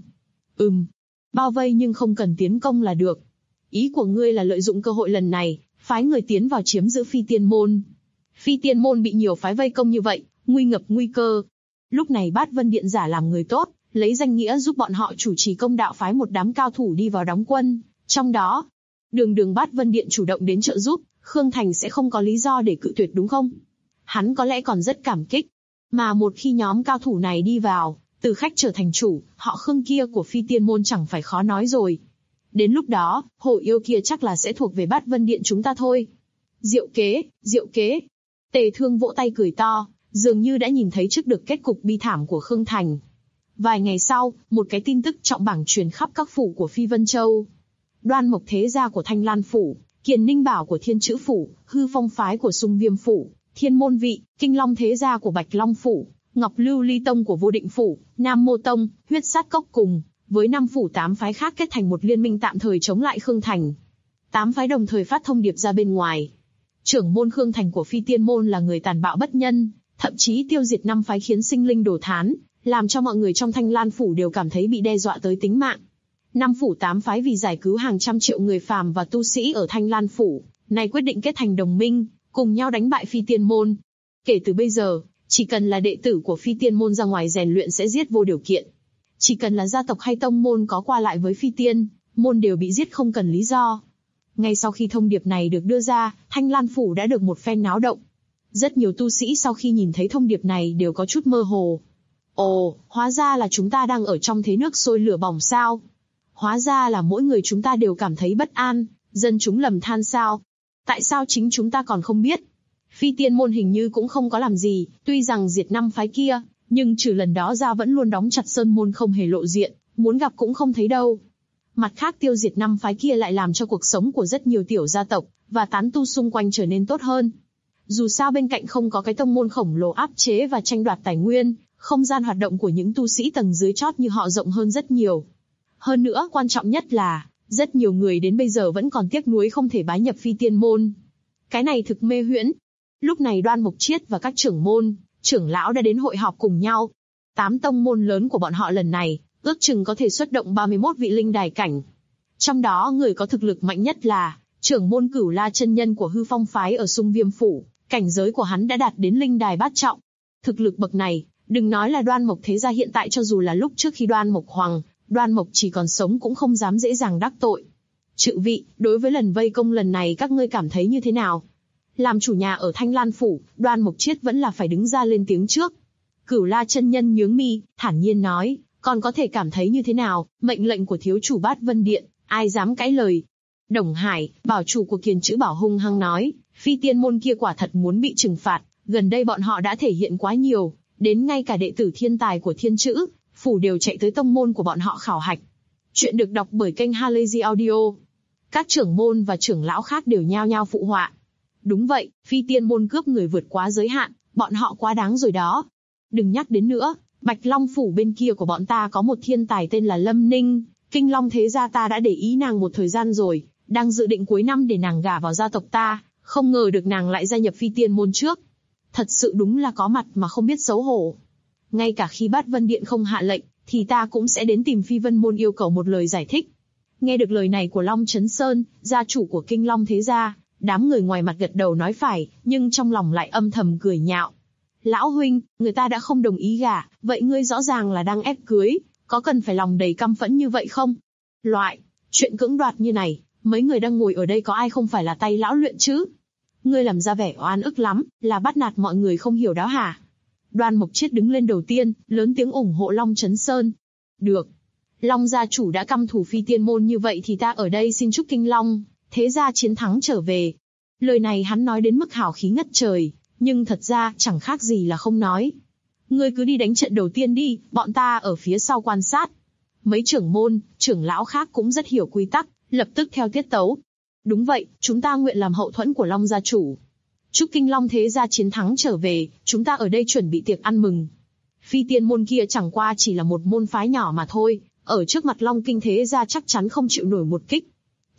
Bao vây nhưng không cần tiến công là được. Ý của ngươi là lợi dụng cơ hội lần này, phái người tiến vào chiếm giữ Phi Tiên Môn. Phi Tiên Môn bị nhiều phái vây công như vậy, nguy ngập nguy cơ. Lúc này Bát Vân Điện giả làm người tốt, lấy danh nghĩa giúp bọn họ chủ trì công đạo phái một đám cao thủ đi vào đóng quân. Trong đó, đường Bát Vân Điện chủ động đến trợ giúp, Khương Thành sẽ không có lý do để cự tuyệt đúng không? Hắn có lẽ còn rất cảm kích. Mà một khi nhóm cao thủ này đi vào, từ khách trở thành chủ, họ Khương kia của Phi Tiên Môn chẳng phải khó nói rồi. Đến lúc đó, Hổ Yêu kia chắc là sẽ thuộc về Bát Vân Điện chúng ta thôi. Diệu kế, diệu kế. Tề Thương vỗ tay cười to, dường như đã nhìn thấy trước được kết cục bi thảm của Khương Thành. Vài ngày sau, một cái tin tức trọng bảng truyền khắp các phủ của Phi Vân Châu. Đoan Mộc thế gia của Thanh Lan Phủ, Kiền Ninh Bảo của Thiên Chữ Phủ, Hư Phong phái của Xung Viêm Phủ, Thiên Môn Vị, Kinh Long thế gia của Bạch Long Phủ, Ngọc Lưu Ly Tông của Vô Định Phủ, Nam Mô Tông, Huyết Sát Cốc cùng với 5 phủ 8 phái khác kết thành một liên minh tạm thời chống lại Khương Thành. 8 phái đồng thời phát thông điệp ra bên ngoài. Trưởng môn Khương Thành của Phi Tiên Môn là người tàn bạo bất nhân, thậm chí tiêu diệt 5 phái khiến sinh linh đổ thán, làm cho mọi người trong Thanh Lan Phủ đều cảm thấy bị đe dọa tới tính mạng. 5 phủ 8 phái vì giải cứu hàng trăm triệu người phàm và tu sĩ ở Thanh Lan Phủ, nay quyết định kết thành đồng minh, cùng nhau đánh bại Phi Tiên Môn. Kể từ bây giờ, chỉ cần là đệ tử của Phi Tiên Môn ra ngoài rèn luyện sẽ giết vô điều kiện. Chỉ cần là gia tộc hay tông môn có qua lại với Phi Tiên Môn đều bị giết không cần lý do. Ngay sau khi thông điệp này được đưa ra, Thanh Lan Phủ đã được một phen náo động. Rất nhiều tu sĩ sau khi nhìn thấy thông điệp này đều có chút mơ hồ. Ồ, hóa ra là chúng ta đang ở trong thế nước sôi lửa bỏng sao? Hóa ra là mỗi người chúng ta đều cảm thấy bất an, dân chúng lầm than sao? Tại sao chính chúng ta còn không biết? Phi Tiên Môn hình như cũng không có làm gì, tuy rằng diệt 5 phái kia, nhưng trừ lần đó ra vẫn luôn đóng chặt sơn môn không hề lộ diện, muốn gặp cũng không thấy đâu. Mặt khác tiêu diệt 5 phái kia lại làm cho cuộc sống của rất nhiều tiểu gia tộc và tán tu xung quanh trở nên tốt hơn. Dù sao bên cạnh không có cái tông môn khổng lồ áp chế và tranh đoạt tài nguyên, không gian hoạt động của những tu sĩ tầng dưới chót như họ rộng hơn rất nhiều. Hơn nữa quan trọng nhất là, rất nhiều người đến bây giờ vẫn còn tiếc nuối không thể bái nhập Phi Tiên Môn. Cái này thực mê huyễn. Lúc này Đoan Mộc Chiết và các trưởng môn, trưởng lão đã đến hội họp cùng nhau. 8 tông môn lớn của bọn họ lần này, ước chừng có thể xuất động 31 vị linh đài cảnh. Trong đó người có thực lực mạnh nhất là trưởng môn Cửu La chân nhân của Hư Phong phái ở Xung Viêm Phủ, cảnh giới của hắn đã đạt đến linh đài bát trọng. Thực lực bậc này, đừng nói là Đoan Mộc thế gia hiện tại, cho dù là lúc trước khi Đoan Mộc Hoàng, Đoan Mộc chỉ còn sống cũng không dám dễ dàng đắc tội. Chư vị, đối với lần vây công lần này các ngươi cảm thấy như thế nào? Làm chủ nhà ở Thanh Lan Phủ, Đoan Mộc Chiết vẫn là phải đứng ra lên tiếng trước. Cửu La chân nhân nhướng mi, thản nhiên nói, còn có thể cảm thấy như thế nào, mệnh lệnh của thiếu chủ Bát Vân Điện, ai dám cãi lời. Đồng Hải, bảo chủ của Kiền Chữ Bảo hung hăng nói, Phi Tiên Môn kia quả thật muốn bị trừng phạt, gần đây bọn họ đã thể hiện quá nhiều, đến ngay cả đệ tử thiên tài của Thiên Chữ Phủ đều chạy tới tông môn của bọn họ khảo hạch. Chuyện được đọc bởi kênh Halazy Audio. Các trưởng môn và trưởng lão khác đều nhao nhao phụ họa. Đúng vậy, Phi Tiên Môn cướp người vượt quá giới hạn, bọn họ quá đáng rồi đó. Đừng nhắc đến nữa, Bạch Long Phủ bên kia của bọn ta có một thiên tài tên là Lâm Ninh, Kinh Long thế gia ta đã để ý nàng một thời gian rồi, đang dự định cuối năm để nàng gả vào gia tộc ta, không ngờ được nàng lại gia nhập Phi Tiên Môn trước. Thật sự đúng là có mặt mà không biết xấu hổ. Ngay cả khi Bát Vân Điện không hạ lệnh, thì ta cũng sẽ đến tìm Phi Vân Môn yêu cầu một lời giải thích. Nghe được lời này của Long Chấn Sơn, gia chủ của Kinh Long thế gia, đám người ngoài mặt gật đầu nói phải, nhưng trong lòng lại âm thầm cười nhạo. Lão huynh, người ta đã không đồng ý gả, vậy ngươi rõ ràng là đang ép cưới, có cần phải lòng đầy căm phẫn như vậy không? Loại chuyện cưỡng đoạt như này, mấy người đang ngồi ở đây có ai không phải là tay lão luyện chứ? Ngươi làm ra vẻ oan ức lắm, là bắt nạt mọi người không hiểu đó hả? Đoan Mộc Chiết đứng lên đầu tiên, lớn tiếng ủng hộ Long Chấn Sơn. Được. Long gia chủ đã căm thù Phi Tiên Môn như vậy thì ta ở đây xin chúc Kinh Long thế gia chiến thắng trở về. Lời này hắn nói đến mức hào khí ngất trời, nhưng thật ra chẳng khác gì là không nói. Ngươi cứ đi đánh trận đầu tiên đi, bọn ta ở phía sau quan sát. Mấy trưởng môn, trưởng lão khác cũng rất hiểu quy tắc, lập tức theo tiết tấu. Đúng vậy, chúng ta nguyện làm hậu thuẫn của Long gia chủ. Chúc Kinh Long thế gia chiến thắng trở về, chúng ta ở đây chuẩn bị tiệc ăn mừng. Phi Tiên Môn kia chẳng qua chỉ là một môn phái nhỏ mà thôi, ở trước mặt Long Kinh thế gia chắc chắn không chịu nổi một kích.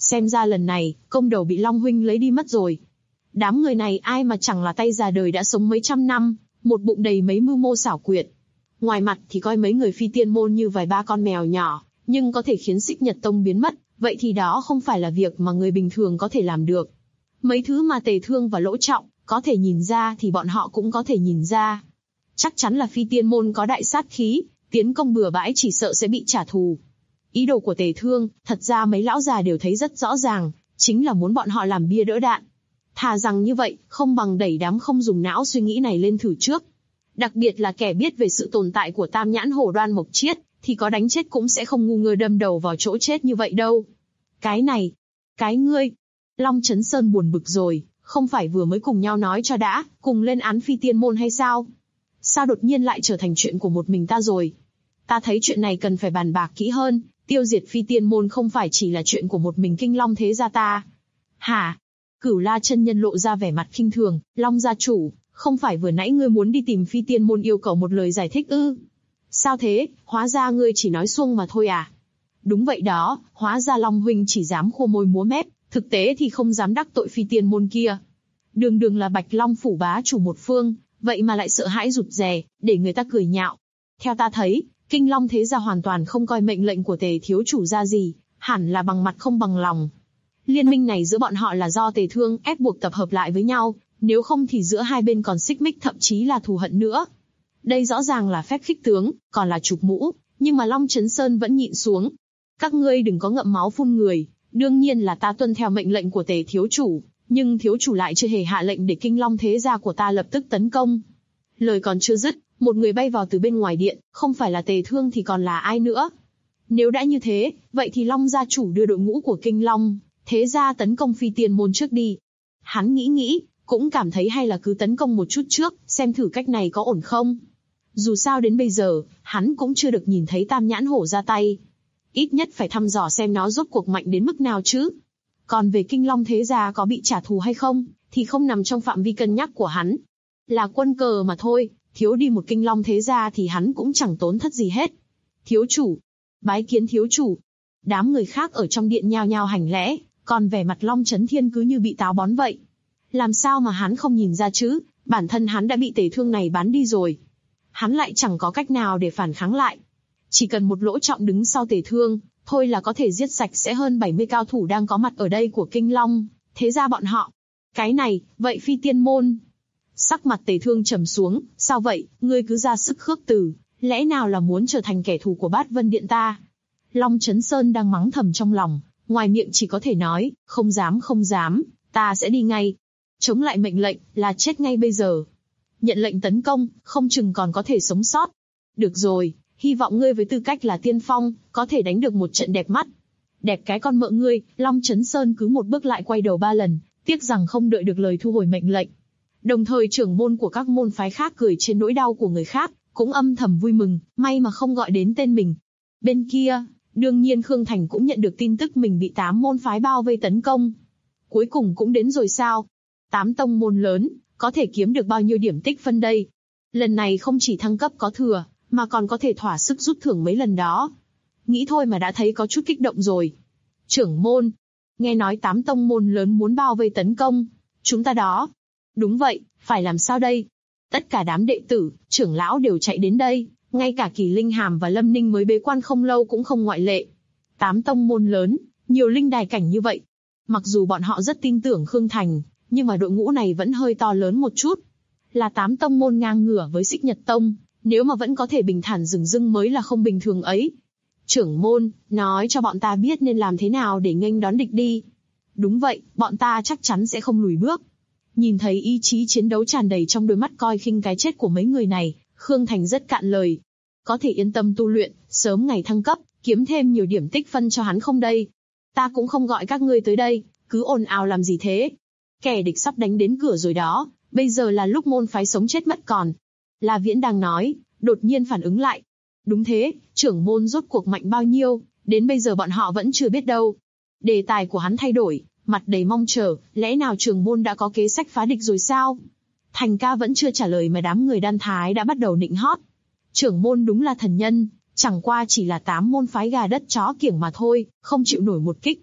Xem ra lần này, công đầu bị Long huynh lấy đi mất rồi. Đám người này ai mà chẳng là tay già đời đã sống mấy trăm năm, một bụng đầy mấy mưu mô xảo quyệt. Ngoài mặt thì coi mấy người phi tiên môn như vài ba con mèo nhỏ, nhưng có thể khiến Xích Nhật Tông biến mất, vậy thì đó không phải là việc mà người bình thường có thể làm được. Mấy thứ mà Tề Thương và Lỗ Trọng có thể nhìn ra thì bọn họ cũng có thể nhìn ra. Chắc chắn là phi tiên môn có đại sát khí, tiến công bừa bãi chỉ sợ sẽ bị trả thù. Ý đồ của Tề Thương, thật ra mấy lão già đều thấy rất rõ ràng, chính là muốn bọn họ làm bia đỡ đạn. Thà rằng như vậy, không bằng đẩy đám không dùng não suy nghĩ này lên thử trước. Đặc biệt là kẻ biết về sự tồn tại của Tam Nhãn Hổ Đoan Mộc Chiết, thì có đánh chết cũng sẽ không ngu ngơ đâm đầu vào chỗ chết như vậy đâu. Cái này, cái ngươi. Long Chấn Sơn buồn bực rồi, không phải vừa mới cùng nhau nói cho đã, cùng lên án phi tiên môn hay sao? Sao đột nhiên lại trở thành chuyện của một mình ta rồi? Ta thấy chuyện này cần phải bàn bạc kỹ hơn, tiêu diệt phi tiên môn không phải chỉ là chuyện của một mình Kinh Long thế gia ta. Hả? Cửu La chân nhân lộ ra vẻ mặt khinh thường, Long gia chủ, không phải vừa nãy ngươi muốn đi tìm phi tiên môn yêu cầu một lời giải thích ư? Sao thế, hóa ra ngươi chỉ nói suông mà thôi à? Đúng vậy đó, hóa ra Long huynh chỉ dám khô môi múa mép, thực tế thì không dám đắc tội phi tiên môn kia. Đường đường là Bạch Long phủ bá chủ một phương, vậy mà lại sợ hãi rụt rè, để người ta cười nhạo. Theo ta thấy, Kinh Long thế gia hoàn toàn không coi mệnh lệnh của Tề thiếu chủ ra gì, hẳn là bằng mặt không bằng lòng. Liên minh này giữa bọn họ là do Tề Thương ép buộc tập hợp lại với nhau, nếu không thì giữa hai bên còn xích mích thậm chí là thù hận nữa. Đây rõ ràng là phép khích tướng, còn là chụp mũ, nhưng mà Long Chấn Sơn vẫn nhịn xuống. Các ngươi đừng có ngậm máu phun người, đương nhiên là ta tuân theo mệnh lệnh của Tề thiếu chủ, nhưng thiếu chủ lại chưa hề hạ lệnh để Kinh Long thế gia của ta lập tức tấn công. Lời còn chưa dứt, một người bay vào từ bên ngoài điện, không phải là Tề Thương thì còn là ai nữa. Nếu đã như thế, vậy thì Long gia chủ đưa đội ngũ của Kinh Long thế gia tấn công phi tiên môn trước đi. Hắn nghĩ, cũng cảm thấy hay là cứ tấn công một chút trước, xem thử cách này có ổn không. Dù sao đến bây giờ, hắn cũng chưa được nhìn thấy Tam Nhãn Hổ ra tay. Ít nhất phải thăm dò xem nó rốt cuộc mạnh đến mức nào chứ. Còn về Kinh Long thế gia có bị trả thù hay không, thì không nằm trong phạm vi cân nhắc của hắn. Là quân cờ mà thôi, thiếu đi một Kinh Long thế gia thì hắn cũng chẳng tốn thất gì hết. Thiếu chủ, bái kiến thiếu chủ. Đám người khác ở trong điện nhao nhao hành lễ, còn vẻ mặt Long Chấn Thiên cứ như bị táo bón vậy. Làm sao mà hắn không nhìn ra chứ, bản thân hắn đã bị Tề Thương này bán đi rồi. Hắn lại chẳng có cách nào để phản kháng lại. Chỉ cần một Lỗ Trọng đứng sau Tề Thương, thôi là có thể giết sạch sẽ hơn 70 cao thủ đang có mặt ở đây của Kinh Long, thế ra bọn họ. Cái này, vậy phi tiên môn. Sắc mặt Tề Thương trầm xuống, sao vậy, ngươi cứ ra sức khước từ, lẽ nào là muốn trở thành kẻ thù của Bát Vân Điện ta? Long Chấn Sơn đang mắng thầm trong lòng, ngoài miệng chỉ có thể nói, không dám, ta sẽ đi ngay. Chống lại mệnh lệnh, là chết ngay bây giờ. Nhận lệnh tấn công, không chừng còn có thể sống sót. Được rồi, hy vọng ngươi với tư cách là tiên phong, có thể đánh được một trận đẹp mắt. Đẹp cái con mợ ngươi, Long Chấn Sơn cứ một bước lại quay đầu 3 lần, tiếc rằng không đợi được lời thu hồi mệnh lệnh. Đồng thời trưởng môn của các môn phái khác cười trên nỗi đau của người khác, cũng âm thầm vui mừng, may mà không gọi đến tên mình. Bên kia, đương nhiên Khương Thành cũng nhận được tin tức mình bị 8 môn phái bao vây tấn công. Cuối cùng cũng đến rồi sao? 8 tông môn lớn, có thể kiếm được bao nhiêu điểm tích phân đây? Lần này không chỉ thăng cấp có thừa, mà còn có thể thỏa sức rút thưởng mấy lần đó. Nghĩ thôi mà đã thấy có chút kích động rồi. Trưởng môn, nghe nói 8 tông môn lớn muốn bao vây tấn công. Chúng ta đó. Đúng vậy, phải làm sao đây? Tất cả đám đệ tử, trưởng lão đều chạy đến đây, ngay cả Kỳ Linh Hàm và Lâm Ninh mới bế quan không lâu cũng không ngoại lệ. 8 tông môn lớn, nhiều linh đài cảnh như vậy. Mặc dù bọn họ rất tin tưởng Khương Thành, nhưng mà đội ngũ này vẫn hơi to lớn một chút. Là 8 tông môn ngang ngửa với Xích Nhật Tông, nếu mà vẫn có thể bình thản dừng dưng mới là không bình thường ấy. Trưởng môn, nói cho bọn ta biết nên làm thế nào để nghênh đón địch đi. Đúng vậy, bọn ta chắc chắn sẽ không lùi bước. Nhìn thấy ý chí chiến đấu tràn đầy trong đôi mắt coi khinh cái chết của mấy người này, Khương Thành rất cạn lời. Có thể yên tâm tu luyện, sớm ngày thăng cấp, kiếm thêm nhiều điểm tích phân cho hắn không đây? Ta cũng không gọi các ngươi tới đây, cứ ồn ào làm gì thế? Kẻ địch sắp đánh đến cửa rồi đó, bây giờ là lúc môn phái sống chết mất còn. La Viễn đang nói, đột nhiên phản ứng lại. Đúng thế, trưởng môn rốt cuộc mạnh bao nhiêu, đến bây giờ bọn họ vẫn chưa biết đâu. Đề tài của hắn thay đổi, mặt đầy mong chờ, lẽ nào trưởng môn đã có kế sách phá địch rồi sao? Thành ca vẫn chưa trả lời mà đám người Đan Thái đã bắt đầu nịnh hót. Trưởng môn đúng là thần nhân, chẳng qua chỉ là 8 môn phái gà đất chó kiểng mà thôi, không chịu nổi một kích.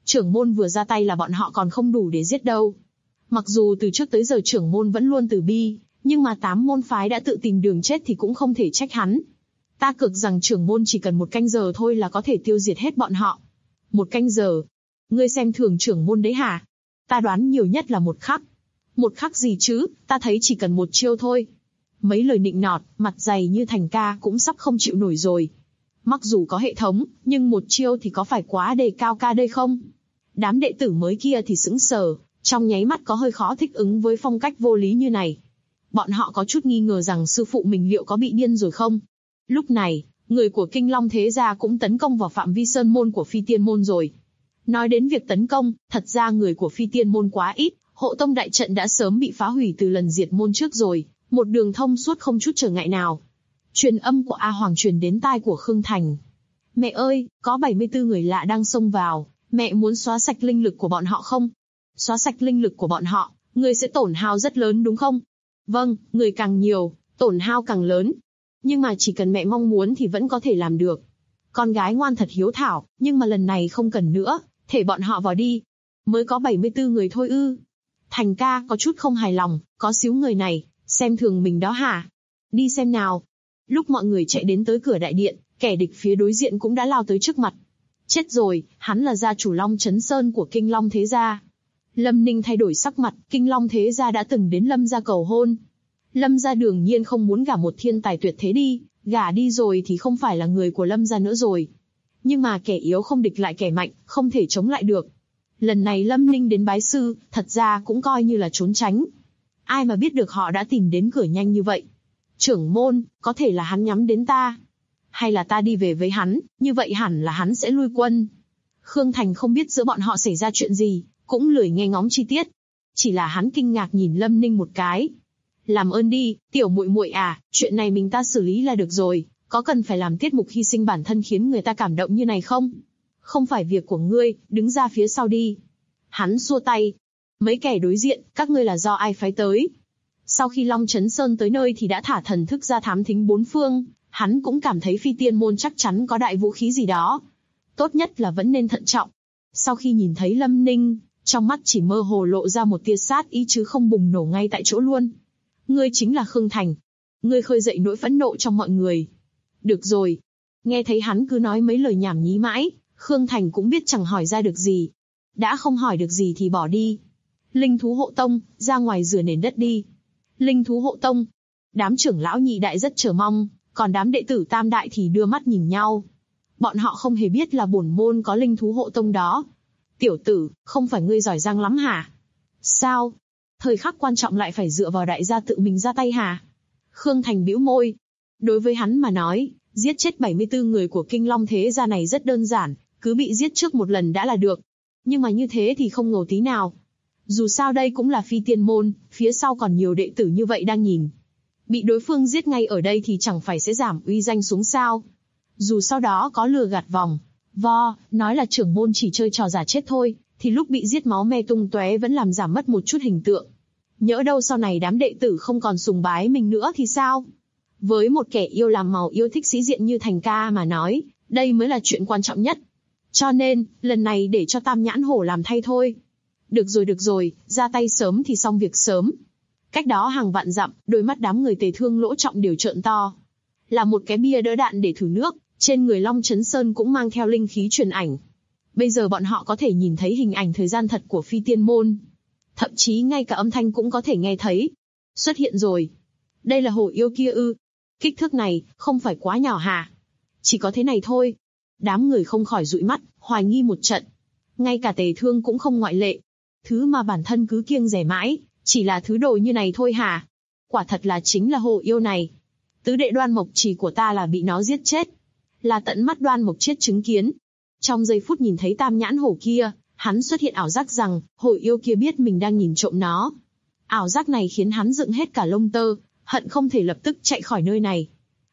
Trưởng môn vừa ra tay là bọn họ còn không đủ để giết đâu. Mặc dù từ trước tới giờ trưởng môn vẫn luôn từ bi, nhưng mà 8 môn phái đã tự tìm đường chết thì cũng không thể trách hắn. Ta cược rằng trưởng môn chỉ cần 1 canh giờ thôi là có thể tiêu diệt hết bọn họ. 1 canh giờ? Ngươi xem thường trưởng môn đấy hả? Ta đoán nhiều nhất là 1 khắc. 1 khắc gì chứ, ta thấy chỉ cần 1 chiêu thôi. Mấy lời nịnh nọt, mặt dày như Thành ca cũng sắp không chịu nổi rồi. Mặc dù có hệ thống, nhưng 1 chiêu thì có phải quá đề cao ca đây không? Đám đệ tử mới kia thì sững sờ, trong nháy mắt có hơi khó thích ứng với phong cách vô lý như này. Bọn họ có chút nghi ngờ rằng sư phụ mình liệu có bị điên rồi không? Lúc này, người của Kinh Long Thế Gia cũng tấn công vào phạm vi sơn môn của Phi Tiên Môn rồi. Nói đến việc tấn công, thật ra người của Phi Tiên Môn quá ít, hộ tông đại trận đã sớm bị phá hủy từ lần diệt môn trước rồi, một đường thông suốt không chút trở ngại nào. Truyền âm của A Hoàng truyền đến tai của Khương Thành. Mẹ ơi, có 74 người lạ đang xông vào, mẹ muốn xóa sạch linh lực của bọn họ không? Xóa sạch linh lực của bọn họ, người sẽ tổn hao rất lớn đúng không? Vâng, người càng nhiều, tổn hao càng lớn. Nhưng mà chỉ cần mẹ mong muốn thì vẫn có thể làm được. Con gái ngoan thật hiếu thảo, nhưng mà lần này không cần nữa, thể bọn họ vào đi. Mới có 74 người thôi ư? Thành ca có chút không hài lòng, có xíu người này, xem thường mình đó hả? Đi xem nào. Lúc mọi người chạy đến tới cửa đại điện, kẻ địch phía đối diện cũng đã lao tới trước mặt. Chết rồi, hắn là gia chủ Long Chấn Sơn của Kinh Long Thế Gia. Lâm Ninh thay đổi sắc mặt, Kinh Long Thế Gia đã từng đến Lâm gia cầu hôn. Lâm gia đương nhiên không muốn gả một thiên tài tuyệt thế đi, gả đi rồi thì không phải là người của Lâm gia nữa rồi. Nhưng mà kẻ yếu không địch lại kẻ mạnh, không thể chống lại được. Lần này Lâm Ninh đến bái sư, thật ra cũng coi như là trốn tránh. Ai mà biết được họ đã tìm đến cửa nhanh như vậy. Trưởng môn, có thể là hắn nhắm đến ta. Hay là ta đi về với hắn, như vậy hẳn là hắn sẽ lui quân. Khương Thành không biết giữa bọn họ xảy ra chuyện gì, cũng lười nghe ngóng chi tiết. Chỉ là hắn kinh ngạc nhìn Lâm Ninh một cái. Làm ơn đi, tiểu muội muội à, chuyện này mình ta xử lý là được rồi, có cần phải làm tiết mục hy sinh bản thân khiến người ta cảm động như này không? Không phải việc của ngươi, đứng ra phía sau đi. Hắn xua tay. Mấy kẻ đối diện, các ngươi là do ai phái tới? Sau khi Long Chấn Sơn tới nơi thì đã thả thần thức ra thám thính 4 phương, hắn cũng cảm thấy Phi Tiên Môn chắc chắn có đại vũ khí gì đó. Tốt nhất là vẫn nên thận trọng. Sau khi nhìn thấy Lâm Ninh, trong mắt chỉ mơ hồ lộ ra một tia sát ý chứ không bùng nổ ngay tại chỗ luôn. Ngươi chính là Khương Thành. Ngươi khơi dậy nỗi phẫn nộ trong mọi người. Được rồi. Nghe thấy hắn cứ nói mấy lời nhảm nhí mãi, Khương Thành cũng biết chẳng hỏi ra được gì. Đã không hỏi được gì thì bỏ đi. Linh thú hộ tông, ra ngoài rửa nền đất đi. Linh thú hộ tông. Đám trưởng lão nhị đại rất chờ mong, còn đám đệ tử tam đại thì đưa mắt nhìn nhau. Bọn họ không hề biết là bổn môn có linh thú hộ tông đó. Tiểu tử, không phải ngươi giỏi giang lắm hả? Sao? Thời khắc quan trọng lại phải dựa vào đại gia tự mình ra tay hả? Khương Thành bĩu môi. Đối với hắn mà nói, giết chết 74 người của Kinh Long Thế Gia này rất đơn giản, cứ bị giết trước một lần đã là được. Nhưng mà như thế thì không ngầu tí nào. Dù sao đây cũng là Phi Tiên Môn, phía sau còn nhiều đệ tử như vậy đang nhìn. Bị đối phương giết ngay ở đây thì chẳng phải sẽ giảm uy danh xuống sao. Dù sau đó có lừa gạt vòng vo, nói là trưởng môn chỉ chơi trò giả chết thôi, thì lúc bị giết máu me tung tóe vẫn làm giảm mất một chút hình tượng. Nhỡ đâu sau này đám đệ tử không còn sùng bái mình nữa thì sao? Với một kẻ yêu làm màu yêu thích sĩ diện như Thành ca mà nói, đây mới là chuyện quan trọng nhất. Cho nên, lần này để cho Tam Nhãn Hổ làm thay thôi. Được rồi, ra tay sớm thì xong việc sớm. Cách đó hàng vạn dặm, đôi mắt đám người Tề Thương Lỗ Trọng đều trợn to. Là một cái bia đỡ đạn để thử nước, trên người Long Chấn Sơn cũng mang theo linh khí truyền ảnh. Bây giờ bọn họ có thể nhìn thấy hình ảnh thời gian thật của Phi Tiên Môn. Thậm chí ngay cả âm thanh cũng có thể nghe thấy. Xuất hiện rồi. Đây là hổ yêu kia ư? Kích thước này, không phải quá nhỏ hả? Chỉ có thế này thôi. Đám người không khỏi dụi mắt, hoài nghi một trận. Ngay cả Tề Thương cũng không ngoại lệ. Thứ mà bản thân cứ kiêng dè mãi, chỉ là thứ đồ như này thôi hả? Quả thật là chính là hổ yêu này. Tứ đệ Đoan Mộc Trì của ta là bị nó giết chết. Là tận mắt Đoan Mộc Chiết chứng kiến. Trong giây phút nhìn thấy Tam Nhãn Hổ kia, hắn xuất hiện ảo giác rằng, hổ yêu kia biết mình đang nhìn trộm nó. Ảo giác này khiến hắn dựng hết cả lông tơ, hận không thể lập tức chạy khỏi nơi này.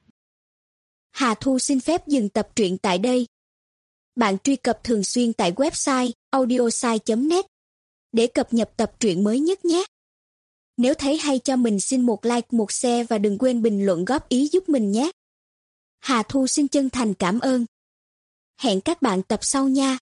Hà Thu xin phép dừng tập truyện tại đây. Bạn truy cập thường xuyên tại website audiosai.net để cập nhật tập truyện mới nhất nhé. Nếu thấy hay cho mình xin một like, một share và đừng quên bình luận góp ý giúp mình nhé. Hà Thu xin chân thành cảm ơn. Hẹn các bạn tập sau nha.